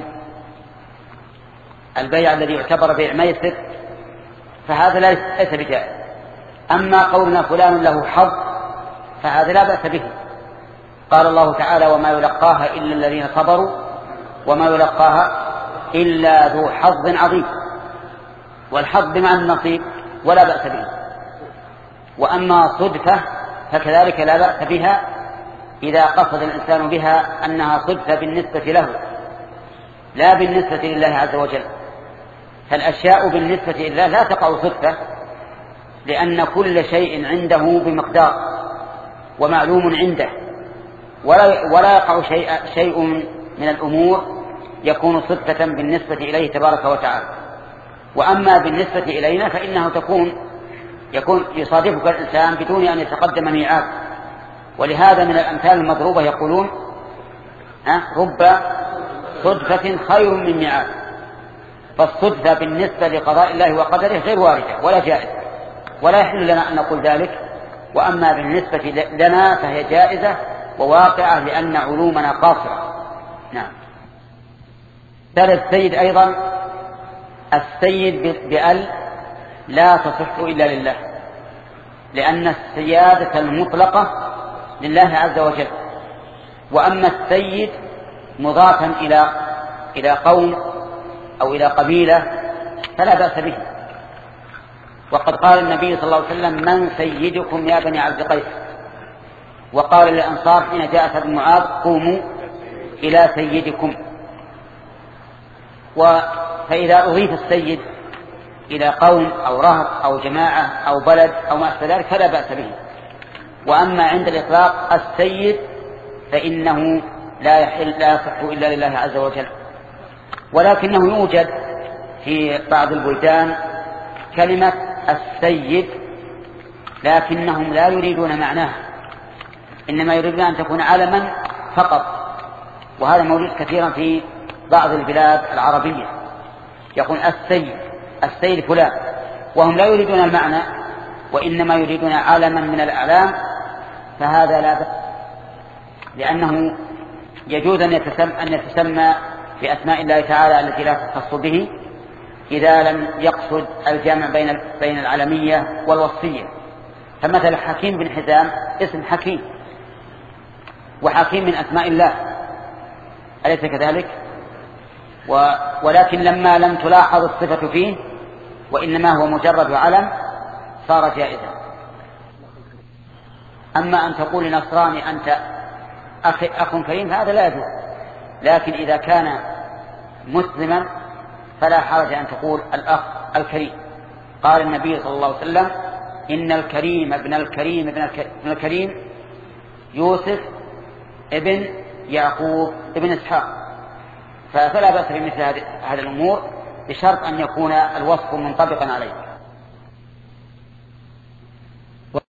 البيع الذي يعتبر بيع ميسر، فهذا ليس بجائز. أما قولنا فلان له حظ فهذا لا بأس به. قال الله تعالى: وما يلقاها إلا الذين صبروا وما يلقاها إلا ذو حظ عظيم. والحظ بمعنى النصيب ولا بأس به. وأما صدفة فكذلك لا بأس بها إذا قصد الإنسان بها أنها صدفة بالنسبة له لا بالنسبة لله عز وجل. فالأشياء بالنسبة لله لا تقع صدفة، لأن كل شيء عنده بمقدار ومعلوم عنده، ولا, ولا يقع شيء, شيء من الأمور يكون صدفة بالنسبة إليه تبارك وتعالى. وأما بالنسبة إلينا فإنه تكون يكون يصادفك الإنسان بدون أن يتقدم ميعاد. ولهذا من الأمثال المضروبة يقولون: رب صدفة خير من ميعاد. فالصدفة بالنسبة لقضاء الله وقدره غير واردة ولا جائزة، ولا يحل لنا أن نقول ذلك. وأما بالنسبة لنا فهي جائزة وواقعة لأن علومنا قاصرة. نعم. ثالث السيد أيضا، السيد بأل لا تصح إلا لله، لأن السيادة المطلقة لله عز وجل. وأما السيد مضافا إلى إلى قوم أو إلى قبيلة فلا بأس به. وقد قال النبي صلى الله عليه وسلم: من سيدكم يا بني عبد قيس؟ وقال للأنصار حين جاء سعد بن معاذ: قوموا إلى سيدكم. فإذا أضيف السيد إلى قوم أو رهط أو جماعة أو بلد أو ما أشبه ذلك فلا بأس به. وأما عند الإطلاق السيد فإنه لا يحل لا يصح إلا لله عز وجل. ولكنه يوجد في بعض البلدان كلمة السيد لكنهم لا يريدون معناها، إنما يريدون أن تكون علما فقط. وهذا موجود كثيرا في بعض البلاد العربية، يقول السيد السيد فلان، وهم لا يريدون المعنى وإنما يريدون علما من الأعلام. فهذا لا بأس، لأنه يجوز أن يتسمى, أن يتسمى بأسماء الله تعالى التي لا تخص به إذا لم يقصد الجمع بين بين العلمية والوصفية. فمثل حكيم بن حزام اسم حكيم، وحكيم من أسماء الله، أليس كذلك؟ ولكن لما لم تلاحظ الصفة فيه وإنما هو مجرد علم صار جائزا. أما أن تقول لنصراني أنت أخ, أخ كريم هذا لا يجوز، لكن إذا كان مسلما فلا حرج أن تقول الأخ الكريم. قال النبي صلى الله عليه وسلم: إن الكريم ابن الكريم ابن الكريم يوسف ابن يعقوب ابن إسحاق. فلا بأس بمثل هذه الأمور بشرط أن يكون الوصف منطبقا عليه.